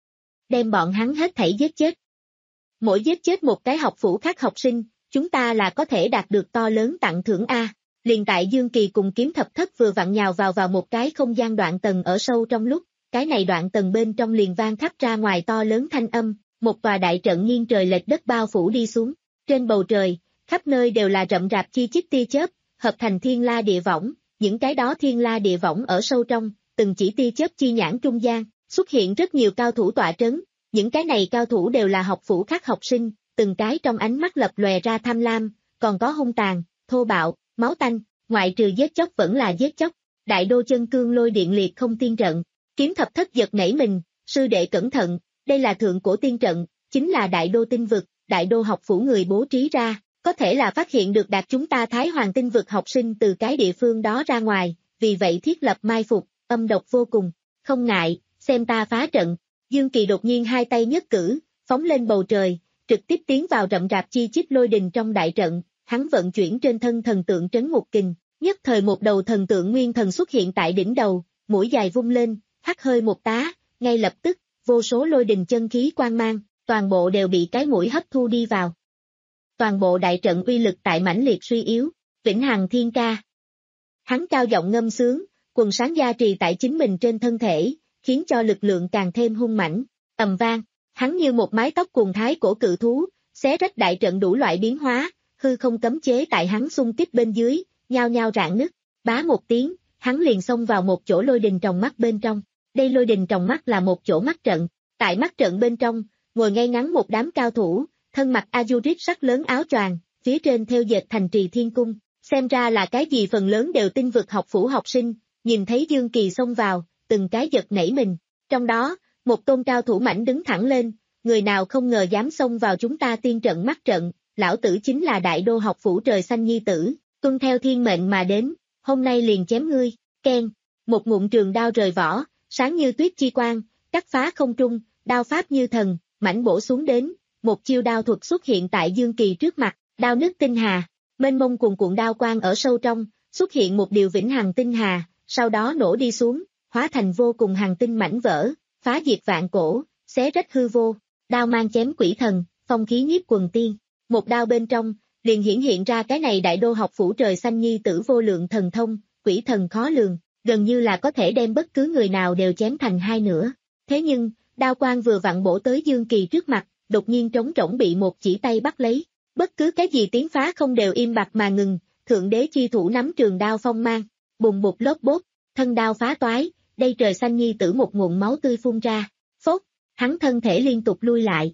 Đem bọn hắn hết thảy giết chết. Mỗi giết chết một cái học phủ khác học sinh, chúng ta là có thể đạt được to lớn tặng thưởng A. Liền tại Dương Kỳ cùng Kiếm Thập Thất vừa vặn nhào vào vào một cái không gian đoạn tầng ở sâu trong lúc, cái này đoạn tầng bên trong liền vang khắp ra ngoài to lớn thanh âm, một tòa đại trận nghiêng trời lệch đất bao phủ đi xuống. Trên bầu trời, khắp nơi đều là rậm rạp chi chít tia chớp, hợp thành thiên la địa võng. Những cái đó thiên la địa võng ở sâu trong, từng chỉ tia chớp chi nhãn trung gian, xuất hiện rất nhiều cao thủ tọa trấn, những cái này cao thủ đều là học phủ khác học sinh, từng cái trong ánh mắt lập lòe ra tham lam, còn có hung tàn, thô bạo, máu tanh, ngoại trừ giết chóc vẫn là giết chóc. Đại đô chân cương lôi điện liệt không tiên trận, Kiếm Thập Thất giật nảy mình, sư đệ cẩn thận, đây là thượng cổ tiên trận, chính là đại đô tinh vực, đại đô học phủ người bố trí ra. Có thể là phát hiện được đạt chúng ta Thái Hoàng tinh vực học sinh từ cái địa phương đó ra ngoài, vì vậy thiết lập mai phục, âm độc vô cùng, không ngại, xem ta phá trận. Dương Kỳ đột nhiên hai tay nhất cử, phóng lên bầu trời, trực tiếp tiến vào rậm rạp chi chít lôi đình trong đại trận, hắn vận chuyển trên thân thần tượng trấn ngục kình, nhất thời một đầu thần tượng nguyên thần xuất hiện tại đỉnh đầu, mũi dài vung lên, hắt hơi một tá, ngay lập tức, vô số lôi đình chân khí quang mang, toàn bộ đều bị cái mũi hấp thu đi vào. Toàn bộ đại trận uy lực tại mãnh liệt suy yếu, vĩnh hằng thiên ca. Hắn cao giọng ngâm sướng, quần sáng gia trì tại chính mình trên thân thể, khiến cho lực lượng càng thêm hung mãnh, ầm vang, hắn như một mái tóc cuồng thái cổ cự thú, xé rách đại trận đủ loại biến hóa, hư không cấm chế tại hắn xung kích bên dưới, nhao nhao rạn nứt, bá một tiếng, hắn liền xông vào một chỗ lôi đình tròng mắt bên trong, đây lôi đình tròng mắt là một chỗ mắt trận, tại mắt trận bên trong, ngồi ngay ngắn một đám cao thủ, thân mặc azurit sắc lớn áo choàng, phía trên thêu dệt thành trì thiên cung, xem ra là cái gì phần lớn đều tinh vực học phủ học sinh, nhìn thấy Dương Kỳ xông vào, từng cái giật nảy mình. Trong đó, một tôn cao thủ mảnh đứng thẳng lên, người nào không ngờ dám xông vào chúng ta tiên trận mắt trận, lão tử chính là đại đô học phủ trời xanh nhi tử, tuân theo thiên mệnh mà đến, hôm nay liền chém ngươi, keng, một ngụm trường đao rời vỏ, sáng như tuyết chi quang, cắt phá không trung, đao pháp như thần, mảnh bổ xuống đến, một chiêu đao thuật xuất hiện tại Dương Kỳ trước mặt, đao nứt tinh hà, mênh mông cuồn cuộn đao quang ở sâu trong, xuất hiện một điều vĩnh hằng tinh hà, sau đó nổ đi xuống, hóa thành vô cùng hằng tinh mảnh vỡ, phá diệt vạn cổ, xé rách hư vô, đao mang chém quỷ thần, phong khí nhiếp quần tiên, một đao bên trong, liền hiển hiện ra cái này đại đô học phủ trời xanh nhi tử vô lượng thần thông, quỷ thần khó lường, gần như là có thể đem bất cứ người nào đều chém thành hai nửa. Thế nhưng, đao quang vừa vặn bổ tới Dương Kỳ trước mặt, đột nhiên trống rỗng bị một chỉ tay bắt lấy, bất cứ cái gì tiếng phá không đều im bặt mà ngừng, thượng đế chi thủ nắm trường đao phong mang, bùng bục lốp bốp, thân đao phá toái, đây trời xanh nhi tử một nguồn máu tươi phun ra, phốt, hắn thân thể liên tục lui lại.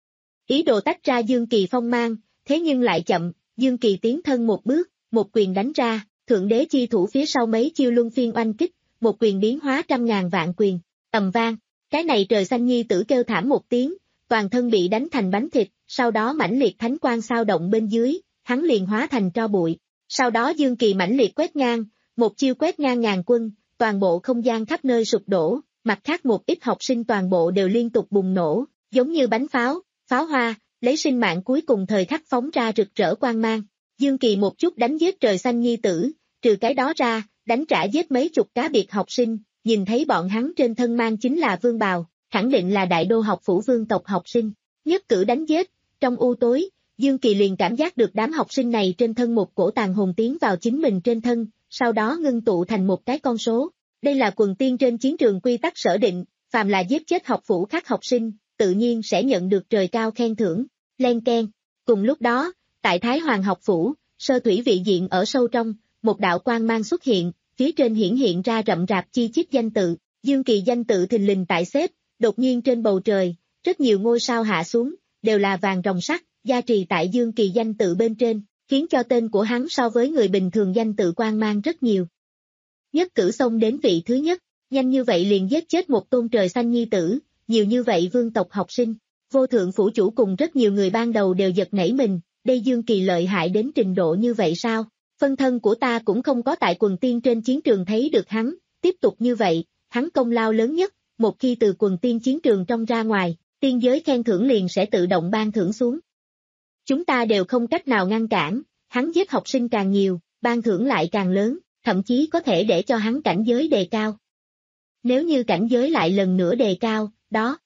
Ý đồ tách ra Dương Kỳ phong mang, thế nhưng lại chậm, Dương Kỳ tiến thân một bước, một quyền đánh ra, thượng đế chi thủ phía sau mấy chiêu luân phiên oanh kích, một quyền biến hóa trăm ngàn vạn quyền, ầm vang, cái này trời xanh nhi tử kêu thảm một tiếng, toàn thân bị đánh thành bánh thịt, sau đó mãnh liệt thánh quang sao động bên dưới, hắn liền hóa thành tro bụi. Sau đó Dương Kỳ mãnh liệt quét ngang, một chiêu quét ngang ngàn quân, toàn bộ không gian khắp nơi sụp đổ, mặt khác một ít học sinh toàn bộ đều liên tục bùng nổ, giống như bánh pháo, pháo hoa, lấy sinh mạng cuối cùng thời khắc phóng ra rực rỡ quang mang. Dương Kỳ một chút đánh giết trời xanh nhi tử, trừ cái đó ra, đánh trả giết mấy chục cá biệt học sinh, nhìn thấy bọn hắn trên thân mang chính là vương bào, khẳng định là đại đô học phủ vương tộc học sinh. Nhất cử đánh giết, trong u tối, Dương Kỳ liền cảm giác được đám học sinh này trên thân một cổ tàn hồn tiến vào chính mình trên thân, sau đó ngưng tụ thành một cái con số. Đây là quần tiên trên chiến trường quy tắc sở định, phàm là giết chết học phủ khác học sinh, tự nhiên sẽ nhận được trời cao khen thưởng. Len keng. Cùng lúc đó, tại Thái Hoàng học phủ, sơ thủy vị diện ở sâu trong, một đạo quang mang xuất hiện, phía trên hiển hiện ra rậm rạp chi chít danh tự, Dương Kỳ danh tự thình lình tại xếp, đột nhiên trên bầu trời, rất nhiều ngôi sao hạ xuống, đều là vàng ròng sắc, gia trì tại Dương Kỳ danh tự bên trên, khiến cho tên của hắn so với người bình thường danh tự quang mang rất nhiều. Nhất cử xông đến vị thứ nhất, nhanh như vậy liền giết chết một tôn trời xanh nhi tử, nhiều như vậy vương tộc học sinh, vô thượng phủ chủ cùng rất nhiều người ban đầu đều giật nảy mình, đây Dương Kỳ lợi hại đến trình độ như vậy sao? Phân thân của ta cũng không có tại quần tiên trên chiến trường thấy được hắn, tiếp tục như vậy, hắn công lao lớn nhất, một khi từ quần tiên chiến trường trong ra ngoài, tiên giới khen thưởng liền sẽ tự động ban thưởng xuống. Chúng ta đều không cách nào ngăn cản, hắn giết học sinh càng nhiều, ban thưởng lại càng lớn, thậm chí có thể để cho hắn cảnh giới đề cao. Nếu như cảnh giới lại lần nữa đề cao, đó,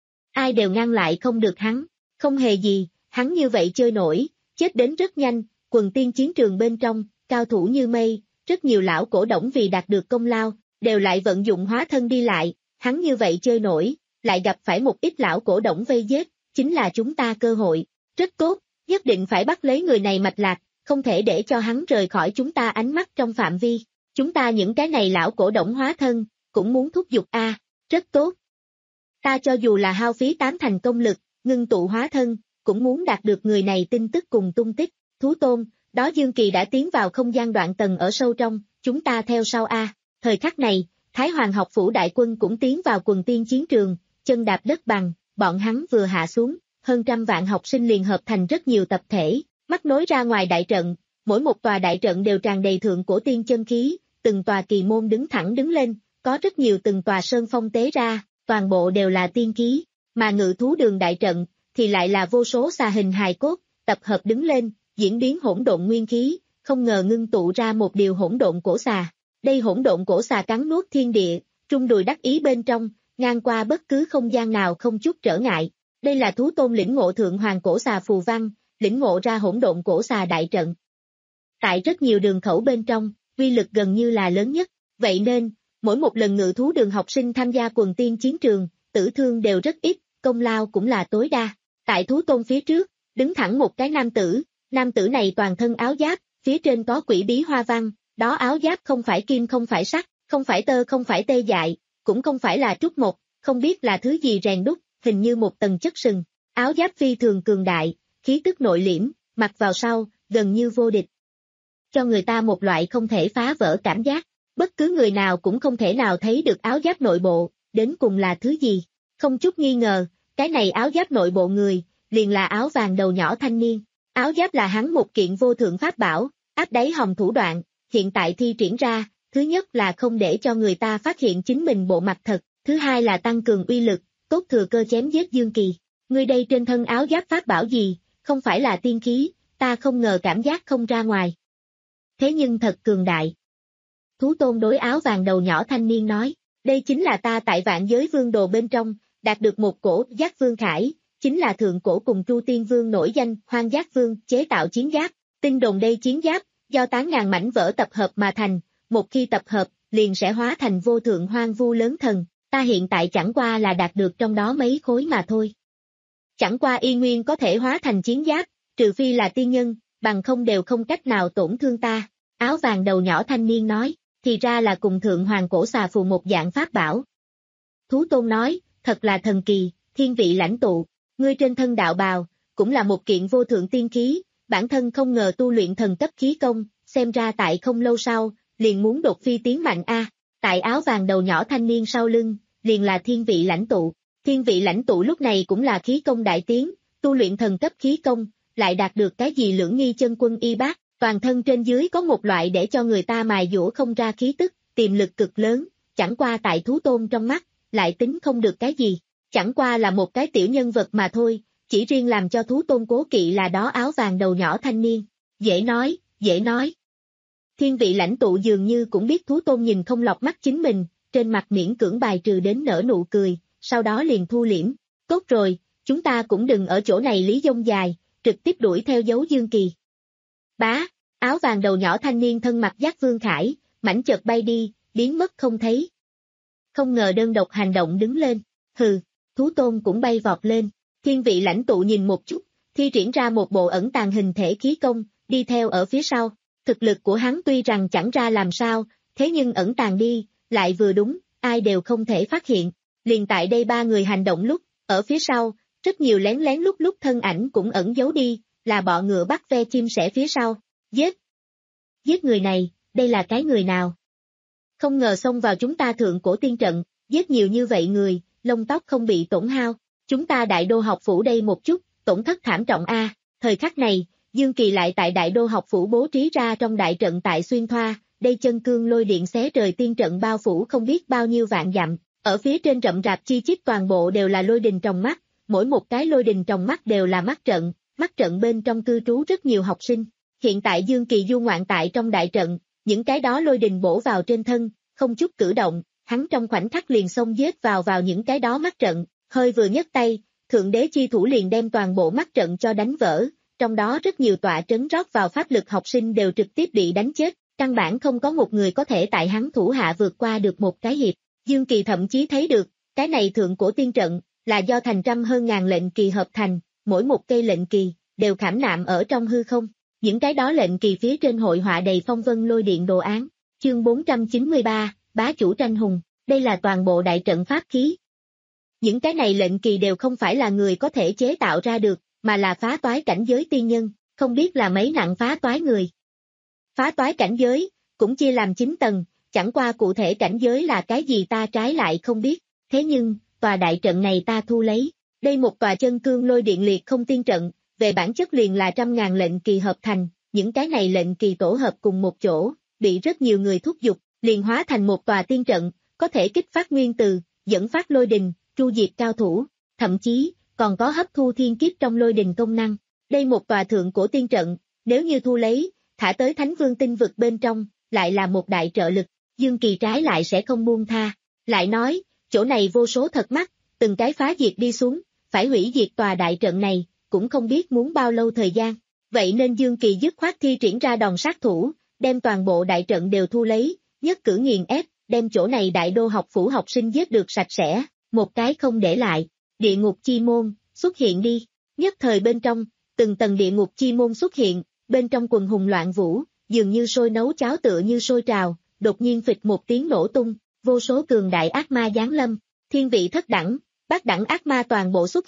ai đều ngăn lại không được hắn, không hề gì, hắn như vậy chơi nổi, chết đến rất nhanh, quần tiên chiến trường bên trong, cao thủ như mây, rất nhiều lão cổ đổng vì đạt được công lao, đều lại vận dụng hóa thân đi lại, hắn như vậy chơi nổi, lại gặp phải một ít lão cổ đổng vây giết, chính là chúng ta cơ hội, rất tốt, nhất định phải bắt lấy người này mạch lạc, không thể để cho hắn rời khỏi chúng ta ánh mắt trong phạm vi, chúng ta những cái này lão cổ đổng hóa thân, cũng muốn thúc giục a, à, rất tốt. Ta cho dù là hao phí tám thành công lực, ngưng tụ hóa thân, cũng muốn đạt được người này tin tức cùng tung tích, thú tôn, đó Dương Kỳ đã tiến vào không gian đoạn tầng ở sâu trong, chúng ta theo sau a. À. Thời khắc này, Thái Hoàng học phủ đại quân cũng tiến vào quần tiên chiến trường, chân đạp đất bằng, bọn hắn vừa hạ xuống, hơn trăm vạn học sinh liền hợp thành rất nhiều tập thể, mắt nối ra ngoài đại trận, mỗi một tòa đại trận đều tràn đầy thượng cổ tiên chân khí, từng tòa kỳ môn đứng thẳng đứng lên, có rất nhiều từng tòa sơn phong tế ra, toàn bộ đều là tiên khí, mà ngự thú đường đại trận thì lại là vô số xà hình hài cốt, tập hợp đứng lên, diễn biến hỗn độn nguyên khí, không ngờ ngưng tụ ra một điều hỗn độn cổ xà. Đây hỗn độn cổ xà cắn nuốt thiên địa, trung đùi đắc ý bên trong, ngang qua bất cứ không gian nào không chút trở ngại. Đây là thú tôn lĩnh ngộ thượng hoàng cổ xà phù văn, lĩnh ngộ ra hỗn độn cổ xà đại trận. Tại rất nhiều đường khẩu bên trong, uy lực gần như là lớn nhất, vậy nên, mỗi một lần ngự thú đường học sinh tham gia quần tiên chiến trường, tử thương đều rất ít, công lao cũng là tối đa. Tại thú tôn phía trước, đứng thẳng một cái nam tử, nam tử này toàn thân áo giáp, phía trên có quỷ bí hoa văn, đó áo giáp không phải kim không phải sắt, không phải tơ không phải tê dại, cũng không phải là trúc mộc, không biết là thứ gì rèn đúc, hình như một tầng chất sừng, áo giáp phi thường cường đại, khí tức nội liễm, mặc vào sau, gần như vô địch. Cho người ta một loại không thể phá vỡ cảm giác, bất cứ người nào cũng không thể nào thấy được áo giáp nội bộ, đến cùng là thứ gì. Không chút nghi ngờ, cái này áo giáp nội bộ người, liền là áo vàng đầu nhỏ thanh niên. Áo giáp là hắn một kiện vô thượng pháp bảo, áp đáy hòm thủ đoạn, hiện tại thi triển ra, thứ nhất là không để cho người ta phát hiện chính mình bộ mặt thật, thứ hai là tăng cường uy lực, tốt thừa cơ chém giết Dương Kỳ. Ngươi đây trên thân áo giáp pháp bảo gì, không phải là tiên khí, ta không ngờ cảm giác không ra ngoài. Thế nhưng thật cường đại. Thú Tôn đối áo vàng đầu nhỏ thanh niên nói, đây chính là ta tại Vạn Giới Vương Đồ bên trong, đạt được một cổ Giác Vương Khải, chính là thượng cổ cùng Tru Tiên Vương nổi danh Hoang Giác Vương chế tạo chiến giáp, tin đồn đây chiến giáp, do tám ngàn mảnh vỡ tập hợp mà thành, một khi tập hợp, liền sẽ hóa thành vô thượng hoang vu lớn thần, ta hiện tại chẳng qua là đạt được trong đó mấy khối mà thôi. Chẳng qua y nguyên có thể hóa thành chiến giáp, trừ phi là tiên nhân, bằng không đều không cách nào tổn thương ta. Áo vàng đầu nhỏ thanh niên nói, thì ra là cùng thượng hoàng cổ xà phù một dạng pháp bảo. Thú Tôn nói, thật là thần kỳ, thiên vị lãnh tụ, ngươi trên thân đạo bào, cũng là một kiện vô thượng tiên khí, bản thân không ngờ tu luyện thần cấp khí công, xem ra tại không lâu sau, liền muốn đột phi tiến mạnh a. Tại áo vàng đầu nhỏ thanh niên sau lưng, liền là thiên vị lãnh tụ. Thiên vị lãnh tụ lúc này cũng là khí công đại tiến, tu luyện thần cấp khí công, lại đạt được cái gì lưỡng nghi chân quân y bác, toàn thân trên dưới có một loại để cho người ta mài dũa không ra khí tức, tiềm lực cực lớn, chẳng qua tại Thú Tôn trong mắt, lại tính không được cái gì, chẳng qua là một cái tiểu nhân vật mà thôi, chỉ riêng làm cho Thú Tôn cố kỵ là đó áo vàng đầu nhỏ thanh niên, dễ nói, dễ nói. Thiên vị lãnh tụ dường như cũng biết Thú Tôn nhìn không lọt mắt chính mình, trên mặt miễn cưỡng bài trừ đến nở nụ cười, sau đó liền thu liễm, tốt rồi, chúng ta cũng đừng ở chỗ này lý dông dài, trực tiếp đuổi theo dấu Dương Kỳ. Bá, áo vàng đầu nhỏ thanh niên thân mặt Giác Vương Khải, mảnh chợt bay đi, biến mất không thấy. Không ngờ đơn độc hành động đứng lên, hừ, Thú Tôn cũng bay vọt lên, thiên vị lãnh tụ nhìn một chút, thi triển ra một bộ ẩn tàng hình thể khí công, đi theo ở phía sau, thực lực của hắn tuy rằng chẳng ra làm sao, thế nhưng ẩn tàng đi, lại vừa đúng, ai đều không thể phát hiện, liền tại đây ba người hành động lúc, ở phía sau, rất nhiều lén lén lúc lúc thân ảnh cũng ẩn giấu đi, là bọ ngựa bắt ve chim sẻ phía sau, giết, giết người này, đây là cái người nào? Không ngờ xông vào chúng ta thượng cổ tiên trận, giết nhiều như vậy người, lông tóc không bị tổn hao, chúng ta đại đô học phủ đây một chút, tổn thất thảm trọng a. Thời khắc này, Dương Kỳ lại tại đại đô học phủ bố trí ra trong đại trận tại Xuyên Thoa, đây chân cương lôi điện xé trời tiên trận bao phủ không biết bao nhiêu vạn dặm, ở phía trên rậm rạp chi chít toàn bộ đều là lôi đình trong mắt, mỗi một cái lôi đình trong mắt đều là mắt trận, mắt trận bên trong cư trú rất nhiều học sinh. Hiện tại Dương Kỳ du ngoạn tại trong đại trận, những cái đó lôi đình bổ vào trên thân, không chút cử động, hắn trong khoảnh khắc liền xông giết vào vào những cái đó mắt trận, hơi vừa nhấc tay, thượng đế chi thủ liền đem toàn bộ mắt trận cho đánh vỡ, trong đó rất nhiều tọa trấn rót vào pháp lực học sinh đều trực tiếp bị đánh chết, căn bản không có một người có thể tại hắn thủ hạ vượt qua được một cái hiệp. Dương Kỳ thậm chí thấy được, cái này thượng cổ tiên trận, là do thành trăm hơn ngàn lệnh kỳ hợp thành, mỗi một cây lệnh kỳ, đều khảm nạm ở trong hư không. Những cái đó lệnh kỳ phía trên hội họa đầy phong vân lôi điện đồ án. Chương bốn trăm chín mươi ba, bá chủ tranh hùng, đây là toàn bộ đại trận pháp khí. Những cái này lệnh kỳ đều không phải là người có thể chế tạo ra được, mà là phá toái cảnh giới tiên nhân, không biết là mấy nặng phá toái người. Phá toái cảnh giới, cũng chia làm chín tầng, chẳng qua cụ thể cảnh giới là cái gì ta trái lại không biết, thế nhưng, tòa đại trận này ta thu lấy, đây một tòa chân cương lôi điện liệt không tiên trận, về bản chất liền là trăm ngàn lệnh kỳ hợp thành, những cái này lệnh kỳ tổ hợp cùng một chỗ, bị rất nhiều người thúc giục, liền hóa thành một tòa tiên trận, có thể kích phát nguyên từ, dẫn phát lôi đình, tru diệt cao thủ, thậm chí, còn có hấp thu thiên kiếp trong lôi đình công năng. Đây một tòa thượng cổ tiên trận, nếu như thu lấy, thả tới Thánh Vương tinh vực bên trong, lại là một đại trợ lực, Dương Kỳ trái lại sẽ không buông tha. Lại nói, chỗ này vô số thật mắt, từng cái phá diệt đi xuống, phải hủy diệt tòa đại trận này, cũng không biết muốn bao lâu thời gian. Vậy nên Dương Kỳ dứt khoát thi triển ra đòn sát thủ, đem toàn bộ đại trận đều thu lấy, nhất cử nghiền ép, đem chỗ này đại đô học phủ học sinh giết được sạch sẽ, một cái không để lại. Địa ngục chi môn, xuất hiện đi. Nhất thời bên trong, từng tầng địa ngục chi môn xuất hiện, bên trong quần hùng loạn vũ, dường như sôi nấu cháo tựa như sôi trào, đột nhiên phịch một tiếng nổ tung, vô số cường đại ác ma giáng lâm, thiên vị thất đẳng, bát đẳng ác ma toàn bộ xuất hiện,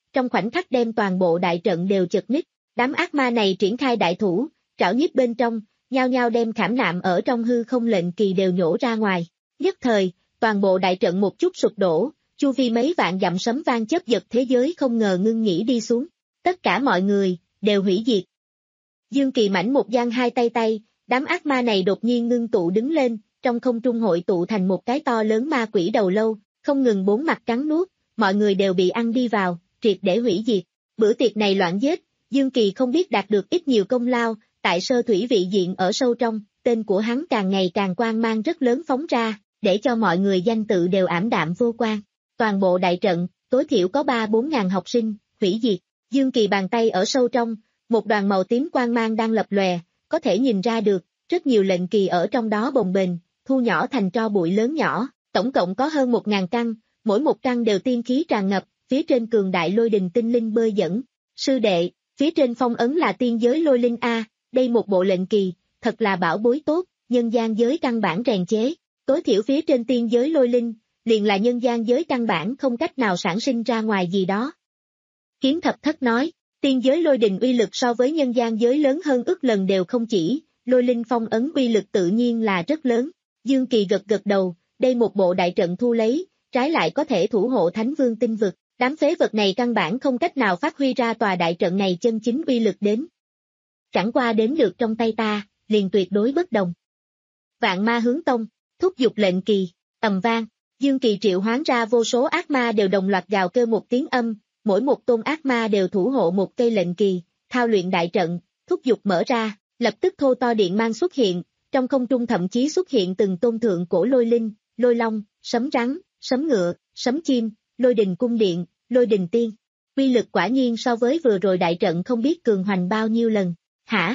trong khoảnh khắc đem toàn bộ đại trận đều chật ních. Đám ác ma này triển khai đại thủ, trảo nhiếp bên trong, nhao nhao đem khảm nạm ở trong hư không lệnh kỳ đều nhổ ra ngoài. Nhất thời, toàn bộ đại trận một chút sụp đổ, chu vi mấy vạn dặm sấm vang chớp giật thế giới không ngờ ngưng nghỉ đi xuống. Tất cả mọi người, đều hủy diệt. Dương Kỳ mảnh một giang hai tay tay, đám ác ma này đột nhiên ngưng tụ đứng lên, trong không trung hội tụ thành một cái to lớn ma quỷ đầu lâu, không ngừng bốn mặt cắn nuốt, mọi người đều bị ăn đi vào, triệt để hủy diệt. Bữa tiệc này loạn giết, Dương Kỳ không biết đạt được ít nhiều công lao, tại sơ thủy vị diện ở sâu trong, tên của hắn càng ngày càng quang mang rất lớn phóng ra, để cho mọi người danh tự đều ảm đạm vô quang. Toàn bộ đại trận, tối thiểu có ba bốn ngàn học sinh, hủy diệt. Dương Kỳ bàn tay ở sâu trong, một đoàn màu tím quang mang đang lập lòe, có thể nhìn ra được, rất nhiều lệnh kỳ ở trong đó bồng bềnh, thu nhỏ thành tro bụi lớn nhỏ, tổng cộng có hơn một ngàn căn, mỗi một căn đều tiên khí tràn ngập, phía trên cường đại lôi đình tinh linh bơi dẫn. Sư đệ, phía trên phong ấn là tiên giới lôi linh A, đây một bộ lệnh kỳ, thật là bảo bối tốt, nhân gian giới căn bản rèn chế, tối thiểu phía trên tiên giới lôi linh, liền là nhân gian giới căn bản không cách nào sản sinh ra ngoài gì đó. Kiến Thập Thất nói, tiên giới lôi đình uy lực so với nhân gian giới lớn hơn ước lần đều không chỉ, lôi linh phong ấn uy lực tự nhiên là rất lớn. Dương Kỳ gật gật đầu, đây một bộ đại trận thu lấy, trái lại có thể thủ hộ Thánh Vương tinh vực, đám phế vật này căn bản không cách nào phát huy ra tòa đại trận này chân chính uy lực đến. Chẳng qua đến được trong tay ta, liền tuyệt đối bất đồng. Vạn Ma Hướng Tông, thúc giục lệnh kỳ, ầm vang, Dương Kỳ triệu hoán ra vô số ác ma đều đồng loạt gào kêu một tiếng âm, mỗi một tôn ác ma đều thủ hộ một cây lệnh kỳ, thao luyện đại trận, thúc giục mở ra, lập tức thô to điện mang xuất hiện, trong không trung thậm chí xuất hiện từng tôn thượng cổ lôi linh, lôi long, sấm rắn, sấm ngựa, sấm chim, lôi đình cung điện, lôi đình tiên. Uy lực quả nhiên so với vừa rồi đại trận không biết cường hoành bao nhiêu lần. Hả?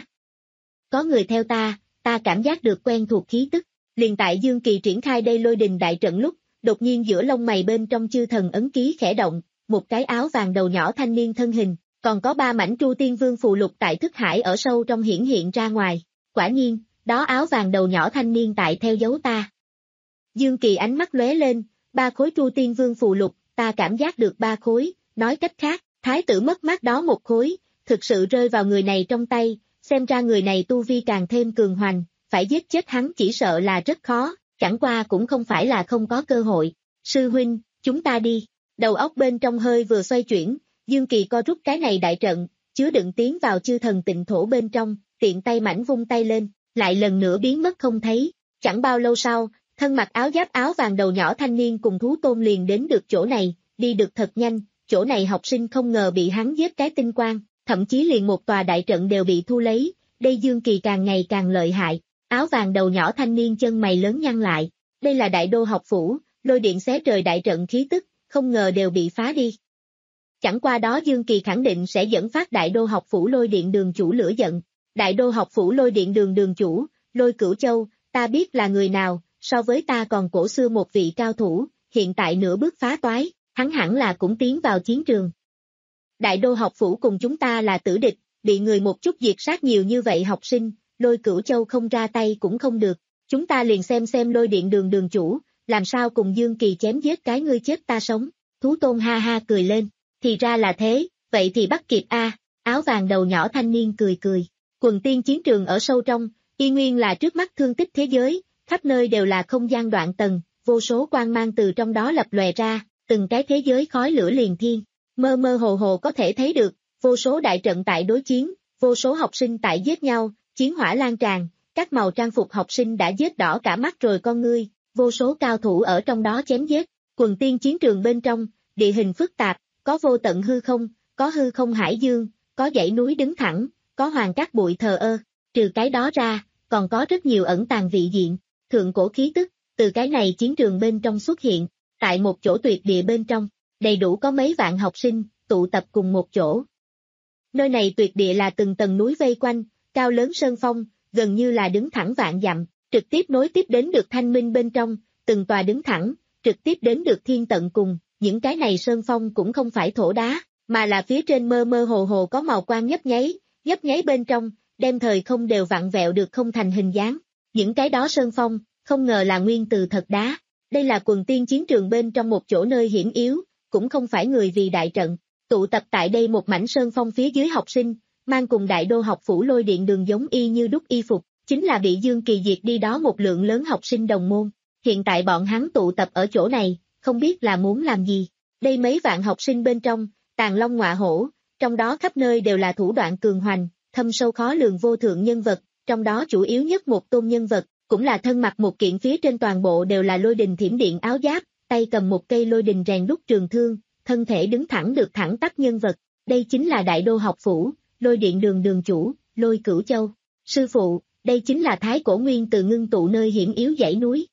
Có người theo ta, ta cảm giác được quen thuộc khí tức. Liền tại Dương Kỳ triển khai đây lôi đình đại trận lúc, đột nhiên giữa lông mày bên trong chư thần ấn ký khẽ động, một cái áo vàng đầu nhỏ thanh niên thân hình, còn có ba mảnh Tru Tiên Vương phù lục tại thức hải ở sâu trong hiển hiện ra ngoài. Quả nhiên, đó áo vàng đầu nhỏ thanh niên tại theo dấu ta. Dương Kỳ ánh mắt lóe lên, ba khối Tru Tiên Vương phù lục, ta cảm giác được ba khối, nói cách khác, thái tử mất mát đó một khối, thực sự rơi vào người này trong tay, xem ra người này tu vi càng thêm cường hoành, phải giết chết hắn chỉ sợ là rất khó, chẳng qua cũng không phải là không có cơ hội. Sư huynh, chúng ta đi. Đầu óc bên trong hơi vừa xoay chuyển, Dương Kỳ co rút cái này đại trận, chứa đựng tiến vào chư thần tịnh thổ bên trong, tiện tay mảnh vung tay lên, lại lần nữa biến mất không thấy. Chẳng bao lâu sau, thân mặc áo giáp áo vàng đầu nhỏ thanh niên cùng thú tôn liền đến được chỗ này, đi được thật nhanh, chỗ này học sinh không ngờ bị hắn giết cái tinh quang, thậm chí liền một tòa đại trận đều bị thu lấy, đây Dương Kỳ càng ngày càng lợi hại. Áo vàng đầu nhỏ thanh niên chân mày lớn nhăn lại, đây là đại đô học phủ, lôi điện xé trời đại trận khí tức, không ngờ đều bị phá đi. Chẳng qua đó Dương Kỳ khẳng định sẽ dẫn phát đại đô học phủ lôi điện đường chủ lửa giận. Đại đô học phủ lôi điện đường đường chủ, Lôi Cửu Châu, ta biết là người nào, so với ta còn cổ xưa một vị cao thủ, hiện tại nửa bước phá toái, hắn hẳn là cũng tiến vào chiến trường. Đại đô học phủ cùng chúng ta là tử địch, bị người một chút diệt sát nhiều như vậy học sinh, Lôi Cửu Châu không ra tay cũng không được, chúng ta liền xem xem lôi điện đường đường chủ, làm sao cùng Dương Kỳ chém giết cái ngươi chết ta sống. Thú tôn ha ha cười lên, thì ra là thế, vậy thì bắt kịp a. Áo vàng đầu nhỏ thanh niên cười cười. Quần tiên chiến trường ở sâu trong, y nguyên là trước mắt thương tích thế giới, khắp nơi đều là không gian đoạn tầng, vô số quang mang từ trong đó lập lòe ra, từng cái thế giới khói lửa liền thiên, mơ mơ hồ hồ có thể thấy được, vô số đại trận tại đối chiến, vô số học sinh tại giết nhau, chiến hỏa lan tràn, các màu trang phục học sinh đã giết đỏ cả mắt rồi con ngươi, vô số cao thủ ở trong đó chém giết. Quần tiên chiến trường bên trong, địa hình phức tạp, có vô tận hư không, có hư không hải dương, có dãy núi đứng thẳng, có hoàng cát bụi thờ ơ, trừ cái đó ra, còn có rất nhiều ẩn tàng vị diện, thượng cổ khí tức, từ cái này chiến trường bên trong xuất hiện, tại một chỗ tuyệt địa bên trong, đầy đủ có mấy vạn học sinh, tụ tập cùng một chỗ. Nơi này tuyệt địa là từng tầng núi vây quanh, cao lớn sơn phong, gần như là đứng thẳng vạn dặm, trực tiếp nối tiếp đến được thanh minh bên trong, từng tòa đứng thẳng, trực tiếp đến được thiên tận cùng, những cái này sơn phong cũng không phải thổ đá, mà là phía trên mơ mơ hồ hồ có màu quang nhấp nháy, nhấp nháy bên trong, đem thời không đều vặn vẹo được không thành hình dáng. Những cái đó sơn phong, không ngờ là nguyên từ thật đá. Đây là quần tiên chiến trường bên trong một chỗ nơi hiểm yếu, cũng không phải người vì đại trận. Tụ tập tại đây một mảnh sơn phong phía dưới học sinh, mang cùng đại đô học phủ lôi điện đường giống y như đúc y phục, chính là bị Dương Kỳ diệt đi đó một lượng lớn học sinh đồng môn. Hiện tại bọn hắn tụ tập ở chỗ này, không biết là muốn làm gì. Đây mấy vạn học sinh bên trong, tàng long ngọa hổ, trong đó khắp nơi đều là thủ đoạn cường hoành, thâm sâu khó lường vô thượng nhân vật, trong đó chủ yếu nhất một tôn nhân vật, cũng là thân mặc một kiện phía trên toàn bộ đều là lôi đình thiểm điện áo giáp, tay cầm một cây lôi đình rèn đúc trường thương, thân thể đứng thẳng được thẳng tắp nhân vật. Đây chính là đại đô học phủ, lôi điện đường đường chủ, Lôi Cửu Châu. Sư phụ, đây chính là thái cổ nguyên từ ngưng tụ nơi hiểm yếu dãy núi.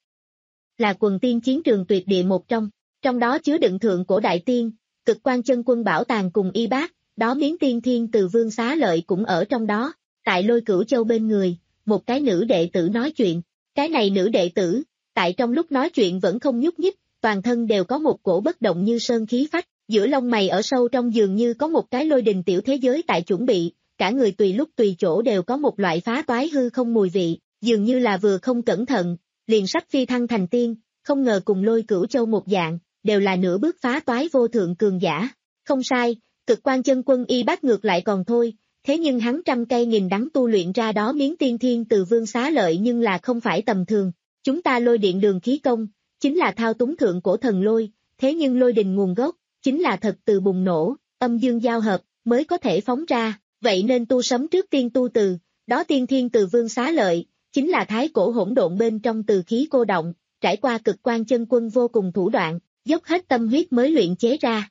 Là quần tiên chiến trường tuyệt địa một trong, trong đó chứa đựng thượng cổ đại tiên, cực quan chân quân bảo tàng cùng y bác, đó miến tiên thiên từ vương xá lợi cũng ở trong đó. Tại Lôi Cửu Châu bên người, một cái nữ đệ tử nói chuyện, cái này nữ đệ tử, tại trong lúc nói chuyện vẫn không nhúc nhích, toàn thân đều có một cổ bất động như sơn khí phách, giữa lông mày ở sâu trong dường như có một cái lôi đình tiểu thế giới tại chuẩn bị, cả người tùy lúc tùy chỗ đều có một loại phá toái hư không mùi vị, dường như là vừa không cẩn thận, liền sắp phi thăng thành tiên, không ngờ cùng Lôi Cửu Châu một dạng, đều là nửa bước phá toái vô thượng cường giả. Không sai, cực quan chân quân y bác ngược lại còn thôi, thế nhưng hắn trăm cây nghìn đắng tu luyện ra đó miến tiên thiên từ vương xá lợi nhưng là không phải tầm thường. Chúng ta lôi điện đường khí công, chính là thao túng thượng cổ thần lôi, thế nhưng lôi đình nguồn gốc, chính là thật từ bùng nổ, âm dương giao hợp, mới có thể phóng ra, vậy nên tu sấm trước tiên tu từ, đó tiên thiên từ vương xá lợi, chính là thái cổ hỗn độn bên trong từ khí cô động, trải qua cực quan chân quân vô cùng thủ đoạn, dốc hết tâm huyết mới luyện chế ra.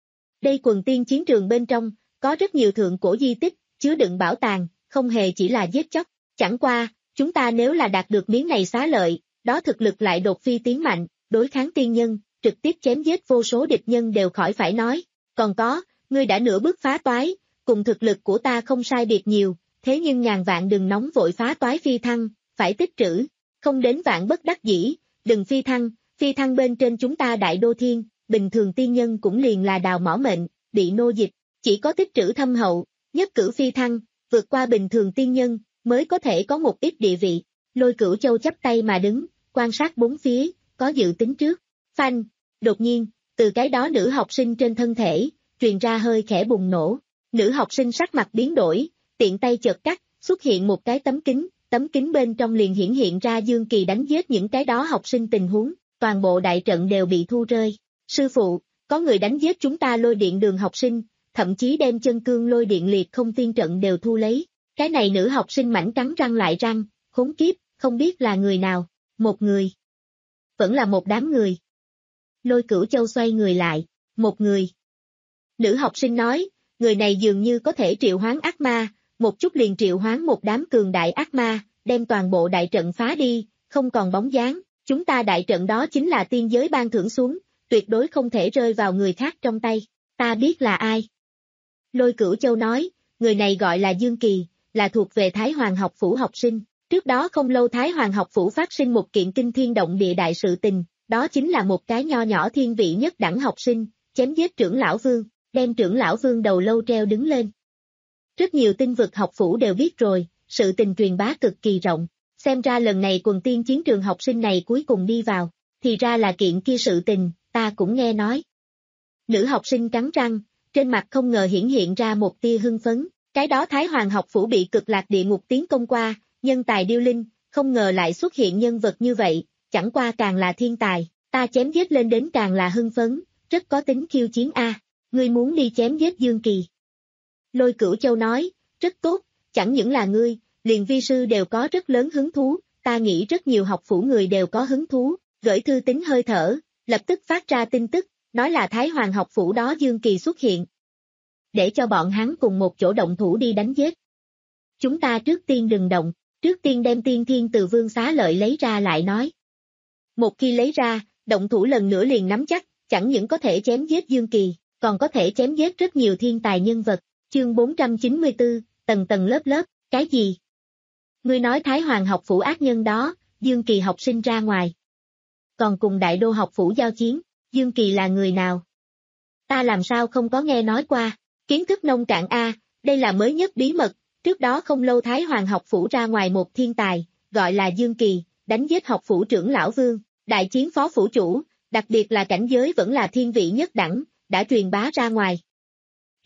Đây quần tiên chiến trường bên trong, có rất nhiều thượng cổ di tích, chứa đựng bảo tàng, không hề chỉ là giết chóc, chẳng qua, chúng ta nếu là đạt được miếng này xá lợi, đó thực lực lại đột phi tiến mạnh, đối kháng tiên nhân, trực tiếp chém giết vô số địch nhân đều khỏi phải nói, còn có, ngươi đã nửa bước phá toái, cùng thực lực của ta không sai biệt nhiều, thế nhưng ngàn vạn đừng nóng vội phá toái phi thăng, phải tích trữ, không đến vạn bất đắc dĩ, đừng phi thăng, phi thăng bên trên chúng ta đại đô thiên, bình thường tiên nhân cũng liền là đào mỏ mệnh, bị nô dịch, chỉ có tích trữ thâm hậu, nhất cử phi thăng, vượt qua bình thường tiên nhân, mới có thể có một ít địa vị. Lôi Cửu Châu chắp tay mà đứng, quan sát bốn phía, có dự tính trước. Phanh, đột nhiên, từ cái đó nữ học sinh trên thân thể, truyền ra hơi khẽ bùng nổ. Nữ học sinh sắc mặt biến đổi, tiện tay chợt cắt, xuất hiện một cái tấm kính, tấm kính bên trong liền hiển hiện ra Dương Kỳ đánh giết những cái đó học sinh tình huống, toàn bộ đại trận đều bị thu rơi. Sư phụ, có người đánh giết chúng ta lôi điện đường học sinh, thậm chí đem chân cương lôi điện liệt không tiên trận đều thu lấy. Cái này nữ học sinh mảnh cắn răng lại răng, khốn kiếp, không biết là người nào, một người. Vẫn là một đám người. Lôi Cửu Châu xoay người lại, một người. Nữ học sinh nói, người này dường như có thể triệu hoán ác ma, một chút liền triệu hoán một đám cường đại ác ma, đem toàn bộ đại trận phá đi, không còn bóng dáng, chúng ta đại trận đó chính là tiên giới ban thưởng xuống, tuyệt đối không thể rơi vào người khác trong tay, ta biết là ai. Lôi Cửu Châu nói, người này gọi là Dương Kỳ, là thuộc về Thái Hoàng học phủ học sinh, trước đó không lâu Thái Hoàng học phủ phát sinh một kiện kinh thiên động địa đại sự tình, đó chính là một cái nho nhỏ thiên vị nhất đẳng học sinh, chém giết trưởng lão vương, đem trưởng lão vương đầu lâu treo đứng lên. Rất nhiều tinh vực học phủ đều biết rồi, sự tình truyền bá cực kỳ rộng, xem ra lần này quần tiên chiến trường học sinh này cuối cùng đi vào, thì ra là kiện kia sự tình, ta cũng nghe nói. Nữ học sinh cắn răng, trên mặt không ngờ hiển hiện ra một tia hưng phấn, cái đó Thái Hoàng học phủ bị cực lạc địa ngục tiến công qua, nhân tài điêu linh, không ngờ lại xuất hiện nhân vật như vậy, chẳng qua càng là thiên tài, ta chém giết lên đến càng là hưng phấn, rất có tính khiêu chiến a. Ngươi muốn đi chém giết Dương Kỳ. Lôi Cửu Châu nói, rất tốt, chẳng những là ngươi, liền vi sư đều có rất lớn hứng thú, ta nghĩ rất nhiều học phủ người đều có hứng thú, gửi thư tín hơi thở, lập tức phát ra tin tức, nói là Thái Hoàng học phủ đó Dương Kỳ xuất hiện. Để cho bọn hắn cùng một chỗ động thủ đi đánh giết. Chúng ta trước tiên đừng động, trước tiên đem tiên thiên từ vương xá lợi lấy ra lại nói. Một khi lấy ra, động thủ lần nữa liền nắm chắc, chẳng những có thể chém giết Dương Kỳ, còn có thể chém giết rất nhiều thiên tài nhân vật. Chương bốn trăm chín mươi tư, tầng tầng lớp lớp, cái gì? Ngươi nói Thái Hoàng học phủ ác nhân đó, Dương Kỳ học sinh ra ngoài. Còn cùng đại đô học phủ giao chiến, Dương Kỳ là người nào? Ta làm sao không có nghe nói qua, kiến thức nông cạn a, đây là mới nhất bí mật, trước đó không lâu Thái Hoàng học phủ ra ngoài một thiên tài, gọi là Dương Kỳ, đánh giết học phủ trưởng lão vương, đại chiến phó phủ chủ, đặc biệt là cảnh giới vẫn là thiên vị nhất đẳng, đã truyền bá ra ngoài.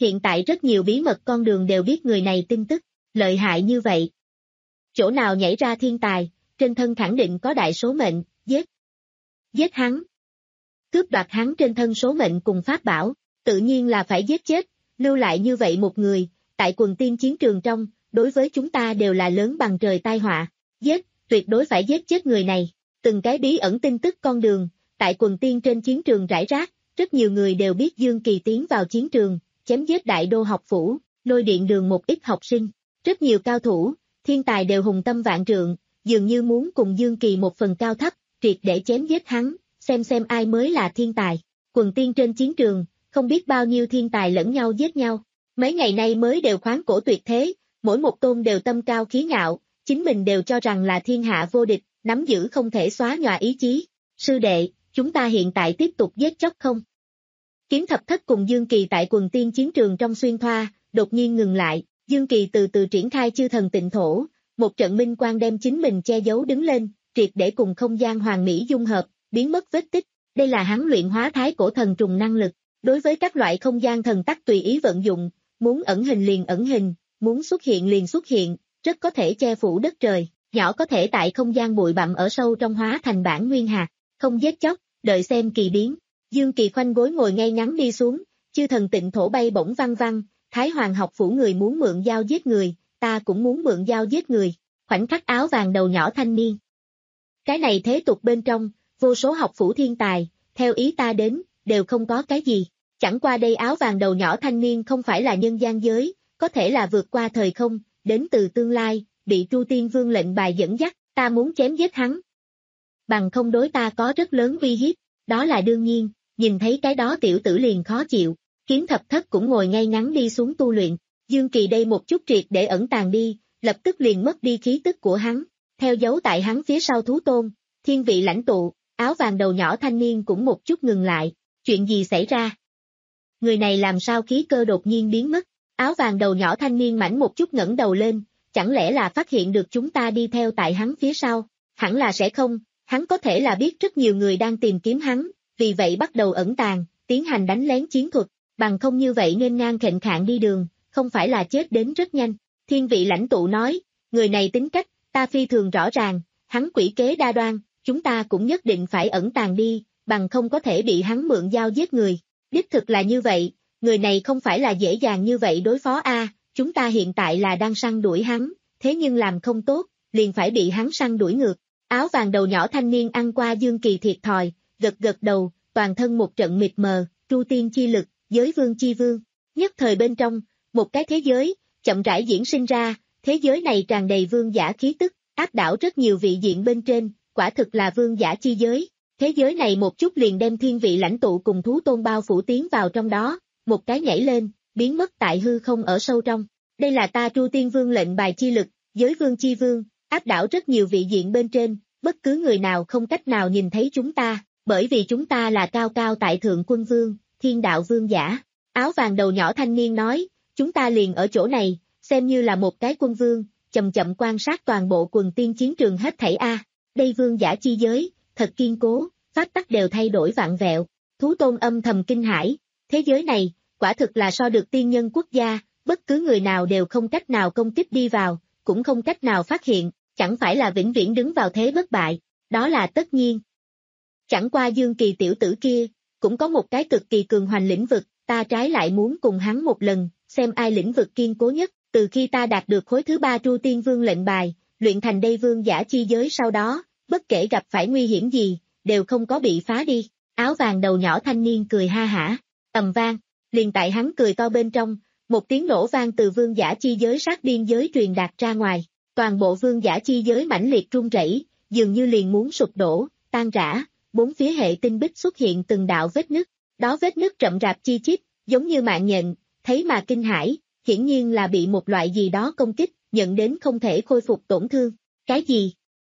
Hiện tại rất nhiều bí mật con đường đều biết người này tin tức, lợi hại như vậy. Chỗ nào nhảy ra thiên tài, trên thân khẳng định có đại số mệnh, giết. Giết hắn. Cướp đoạt hắn trên thân số mệnh cùng pháp bảo, tự nhiên là phải giết chết, lưu lại như vậy một người, tại quần tiên chiến trường trong, đối với chúng ta đều là lớn bằng trời tai họa, giết, tuyệt đối phải giết chết người này. Từng cái bí ẩn tin tức con đường, tại quần tiên trên chiến trường rải rác, rất nhiều người đều biết Dương Kỳ tiến vào chiến trường, chém giết đại đô học phủ, lôi điện đường một ít học sinh, rất nhiều cao thủ, thiên tài đều hùng tâm vạn trượng, dường như muốn cùng Dương Kỳ một phần cao thấp, triệt để chém giết hắn, xem xem ai mới là thiên tài. Quần tiên trên chiến trường, không biết bao nhiêu thiên tài lẫn nhau giết nhau, mấy ngày nay mới đều khoáng cổ tuyệt thế, mỗi một tôn đều tâm cao khí ngạo, chính mình đều cho rằng là thiên hạ vô địch, nắm giữ không thể xóa nhòa ý chí. Sư đệ, chúng ta hiện tại tiếp tục giết chóc không? Kiếm thập thất cùng Dương Kỳ tại quần tiên chiến trường trong xuyên thoa, đột nhiên ngừng lại, Dương Kỳ từ từ triển khai chư thần tịnh thổ, một trận minh quang đem chính mình che giấu đứng lên, triệt để cùng không gian hoàn mỹ dung hợp, biến mất vết tích. Đây là hắn luyện hóa thái cổ thần trùng năng lực, đối với các loại không gian thần tắc tùy ý vận dụng, muốn ẩn hình liền ẩn hình, muốn xuất hiện liền xuất hiện, rất có thể che phủ đất trời, nhỏ có thể tại không gian bụi bặm ở sâu trong hóa thành bản nguyên hạt, không giết chóc, đợi xem kỳ biến. Dương Kỳ khoanh gối ngồi ngay ngắn đi xuống, chư thần tịnh thổ bay bổng văng văng, Thái Hoàng học phủ người muốn mượn dao giết người, ta cũng muốn mượn dao giết người, khoảnh khắc áo vàng đầu nhỏ thanh niên. Cái này thế tục bên trong, vô số học phủ thiên tài, theo ý ta đến, đều không có cái gì, chẳng qua đây áo vàng đầu nhỏ thanh niên không phải là nhân gian giới, có thể là vượt qua thời không, đến từ tương lai, bị Tru Tiên Vương lệnh bài dẫn dắt, ta muốn chém giết hắn. Bằng không đối ta có rất lớn uy hiếp, đó là đương nhiên, nhìn thấy cái đó tiểu tử liền khó chịu, Kiếm thập thất cũng ngồi ngay ngắn đi xuống tu luyện, Dương Kỳ đây một chút triệt để ẩn tàng đi, lập tức liền mất đi khí tức của hắn, theo dấu tại hắn phía sau thú tôn, thiên vị lãnh tụ, áo vàng đầu nhỏ thanh niên cũng một chút ngừng lại, chuyện gì xảy ra? Người này làm sao khí cơ đột nhiên biến mất, áo vàng đầu nhỏ thanh niên mảnh một chút ngẩng đầu lên, chẳng lẽ là phát hiện được chúng ta đi theo tại hắn phía sau, hẳn là sẽ không, hắn có thể là biết rất nhiều người đang tìm kiếm hắn, vì vậy bắt đầu ẩn tàng, tiến hành đánh lén chiến thuật, bằng không như vậy nên ngang khệnh khạng đi đường, không phải là chết đến rất nhanh. Thiên vị lãnh tụ nói, người này tính cách, ta phi thường rõ ràng, hắn quỷ kế đa đoan, chúng ta cũng nhất định phải ẩn tàng đi, bằng không có thể bị hắn mượn dao giết người. Đích thực là như vậy, người này không phải là dễ dàng như vậy đối phó a, chúng ta hiện tại là đang săn đuổi hắn, thế nhưng làm không tốt, liền phải bị hắn săn đuổi ngược. Áo vàng đầu nhỏ thanh niên ăn qua Dương Kỳ thiệt thòi, gật gật đầu, toàn thân một trận mịt mờ, Tru Tiên chi lực, giới vương chi vương. Nhất thời bên trong, một cái thế giới, chậm rãi diễn sinh ra, thế giới này tràn đầy vương giả khí tức, áp đảo rất nhiều vị diện bên trên, quả thực là vương giả chi giới. Thế giới này một chút liền đem thiên vị lãnh tụ cùng thú tôn bao phủ tiến vào trong đó, một cái nhảy lên, biến mất tại hư không ở sâu trong. Đây là ta Tru Tiên Vương lệnh bài chi lực, giới vương chi vương, áp đảo rất nhiều vị diện bên trên, bất cứ người nào không cách nào nhìn thấy chúng ta, bởi vì chúng ta là cao cao tại thượng quân vương, thiên đạo vương giả. Áo vàng đầu nhỏ thanh niên nói, chúng ta liền ở chỗ này, xem như là một cái quân vương, chậm chậm quan sát toàn bộ quần tiên chiến trường hết thảy a. Đây vương giả chi giới, thật kiên cố, pháp tắc đều thay đổi vạn vẹo. Thú tôn âm thầm kinh hãi, thế giới này, quả thực là so được tiên nhân quốc gia, bất cứ người nào đều không cách nào công kích đi vào, cũng không cách nào phát hiện, chẳng phải là vĩnh viễn đứng vào thế bất bại, đó là tất nhiên. Chẳng qua Dương Kỳ tiểu tử kia, cũng có một cái cực kỳ cường hoành lĩnh vực, ta trái lại muốn cùng hắn một lần, xem ai lĩnh vực kiên cố nhất, từ khi ta đạt được khối thứ ba Tru Tiên Vương lệnh bài, luyện thành đây vương giả chi giới sau đó, bất kể gặp phải nguy hiểm gì, đều không có bị phá đi. Áo vàng đầu nhỏ thanh niên cười ha hả, ầm vang, liền tại hắn cười to bên trong, một tiếng nổ vang từ vương giả chi giới sát biên giới truyền đạt ra ngoài, toàn bộ vương giả chi giới mãnh liệt rung rẩy, dường như liền muốn sụp đổ, tan rã, bốn phía hệ tinh bích xuất hiện từng đạo vết nứt, đó vết nứt rậm rạp chi chít, giống như mạng nhện, thấy mà kinh hãi, hiển nhiên là bị một loại gì đó công kích, nhận đến không thể khôi phục tổn thương. Cái gì?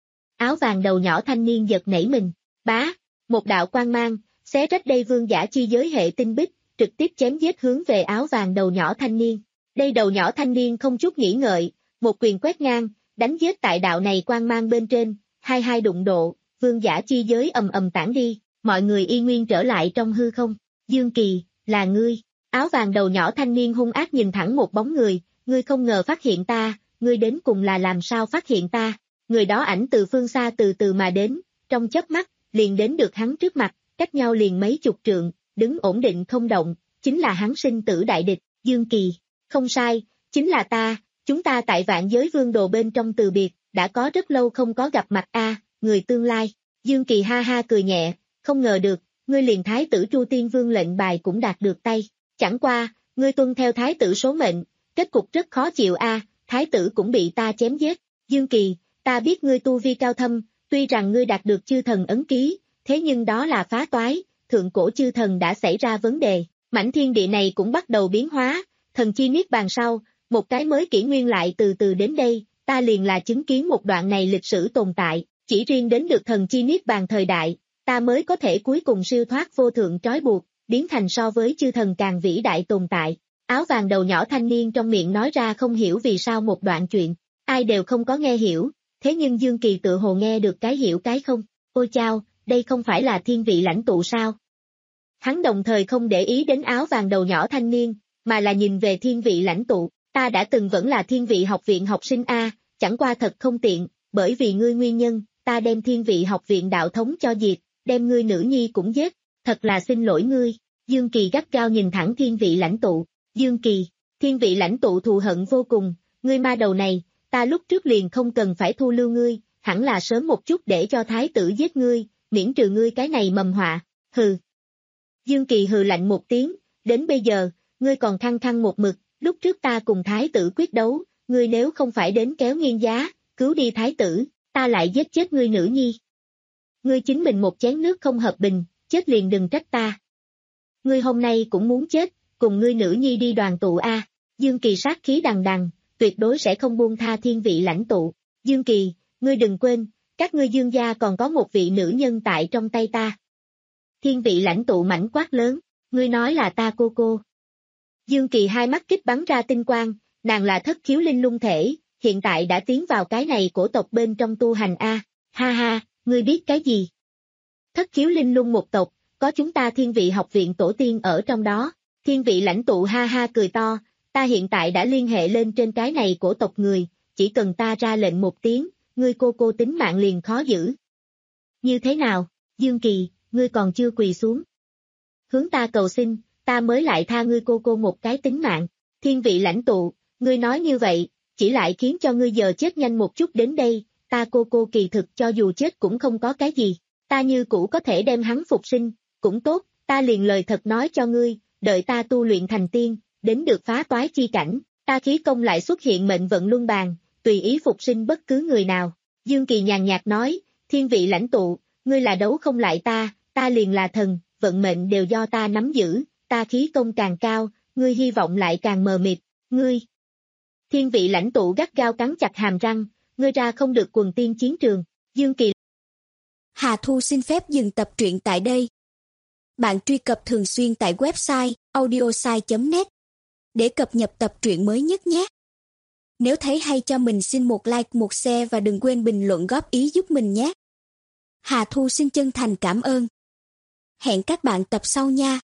Áo vàng đầu nhỏ thanh niên giật nảy mình, bá, một đạo quang mang, xé rách đây vương giả chi giới hệ tinh bích, trực tiếp chém giết hướng về áo vàng đầu nhỏ thanh niên. Đây đầu nhỏ thanh niên không chút nghĩ ngợi, một quyền quét ngang, đánh giết tại đạo này quang mang bên trên, hai hai đụng độ, vương giả chi giới ầm ầm tản đi, mọi người y nguyên trở lại trong hư không. Dương Kỳ, là ngươi. Áo vàng đầu nhỏ thanh niên hung ác nhìn thẳng một bóng người, ngươi không ngờ phát hiện ta, ngươi đến cùng là làm sao phát hiện ta, người đó ảnh từ phương xa từ từ mà đến, trong chớp mắt, liền đến được hắn trước mặt, cách nhau liền mấy chục trượng, đứng ổn định không động, chính là hắn sinh tử đại địch, Dương Kỳ, không sai, chính là ta, chúng ta tại Vạn Giới Vương Đồ bên trong từ biệt, đã có rất lâu không có gặp mặt a, người tương lai, Dương Kỳ ha ha cười nhẹ, không ngờ được, ngươi liền thái tử Tru Tiên Vương lệnh bài cũng đạt được tay, chẳng qua, ngươi tuân theo thái tử số mệnh, kết cục rất khó chịu a, thái tử cũng bị ta chém giết, Dương Kỳ, ta biết ngươi tu vi cao thâm, tuy rằng ngươi đạt được chư thần ấn ký, thế nhưng đó là phá toái, thượng cổ chư thần đã xảy ra vấn đề, mảnh thiên địa này cũng bắt đầu biến hóa, thần chi niết bàn sau, một cái mới kỷ nguyên lại từ từ đến đây, ta liền là chứng kiến một đoạn này lịch sử tồn tại, chỉ riêng đến được thần chi niết bàn thời đại, ta mới có thể cuối cùng siêu thoát vô thượng trói buộc, biến thành so với chư thần càng vĩ đại tồn tại. Áo vàng đầu nhỏ thanh niên trong miệng nói ra không hiểu vì sao một đoạn chuyện, ai đều không có nghe hiểu, thế nhưng Dương Kỳ tự hồ nghe được cái hiểu cái không, ôi chao, đây không phải là thiên vị lãnh tụ sao? Hắn đồng thời không để ý đến áo vàng đầu nhỏ thanh niên, mà là nhìn về thiên vị lãnh tụ, ta đã từng vẫn là thiên vị học viện học sinh A, chẳng qua thật không tiện, bởi vì ngươi nguyên nhân, ta đem thiên vị học viện đạo thống cho diệt, đem ngươi nữ nhi cũng giết, thật là xin lỗi ngươi, Dương Kỳ gắt gao nhìn thẳng thiên vị lãnh tụ, Dương Kỳ, thiên vị lãnh tụ thù hận vô cùng, ngươi ma đầu này, ta lúc trước liền không cần phải thu lưu ngươi, hẳn là sớm một chút để cho thái tử giết ngươi, miễn trừ ngươi cái này mầm họa, hừ. Dương Kỳ hừ lạnh một tiếng, đến bây giờ, ngươi còn khăng khăng một mực, lúc trước ta cùng thái tử quyết đấu, ngươi nếu không phải đến kéo nghiêng giá, cứu đi thái tử, ta lại giết chết ngươi nữ nhi. Ngươi chính mình một chén nước không hợp bình, chết liền đừng trách ta. Ngươi hôm nay cũng muốn chết, cùng ngươi nữ nhi đi đoàn tụ a. Dương Kỳ sát khí đằng đằng, tuyệt đối sẽ không buông tha thiên vị lãnh tụ. Dương Kỳ, ngươi đừng quên, các ngươi Dương gia còn có một vị nữ nhân tại trong tay ta. Thiên vị lãnh tụ mảnh quát lớn, ngươi nói là ta cô cô. Dương Kỳ hai mắt kích bắn ra tinh quang, nàng là thất khiếu linh lung thể, hiện tại đã tiến vào cái này cổ tộc bên trong tu hành a. Ha ha, ngươi biết cái gì? Thất khiếu linh lung một tộc, có chúng ta thiên vị học viện tổ tiên ở trong đó. Thiên vị lãnh tụ ha ha cười to, ta hiện tại đã liên hệ lên trên cái này cổ tộc người, chỉ cần ta ra lệnh một tiếng, ngươi cô cô tính mạng liền khó giữ. Như thế nào, Dương Kỳ, ngươi còn chưa quỳ xuống. Hướng ta cầu xin, ta mới lại tha ngươi cô cô một cái tính mạng. Thiên vị lãnh tụ, ngươi nói như vậy, chỉ lại khiến cho ngươi giờ chết nhanh một chút đến đây, ta cô cô kỳ thực cho dù chết cũng không có cái gì, ta như cũ có thể đem hắn phục sinh, cũng tốt, ta liền lời thật nói cho ngươi, đợi ta tu luyện thành tiên, đến được phá toái chi cảnh, ta khí công lại xuất hiện mệnh vận luân bàn, tùy ý phục sinh bất cứ người nào. Dương Kỳ nhàn nhạt nói, thiên vị lãnh tụ, ngươi là đấu không lại ta, ta liền là thần, vận mệnh đều do ta nắm giữ, ta khí công càng cao, ngươi hy vọng lại càng mờ mịt, ngươi. Thiên vị lãnh tụ gắt gao cắn chặt hàm răng, ngươi ra không được quần tiên chiến trường, Dương Kỳ. Hà Thu xin phép dừng tập truyện tại đây. Bạn truy cập thường xuyên tại website audiosai chấm net để cập nhật tập truyện mới nhất nhé. Nếu thấy hay cho mình xin một like, một share và đừng quên bình luận góp ý giúp mình nhé. Hà Thu xin chân thành cảm ơn. Hẹn các bạn tập sau nha.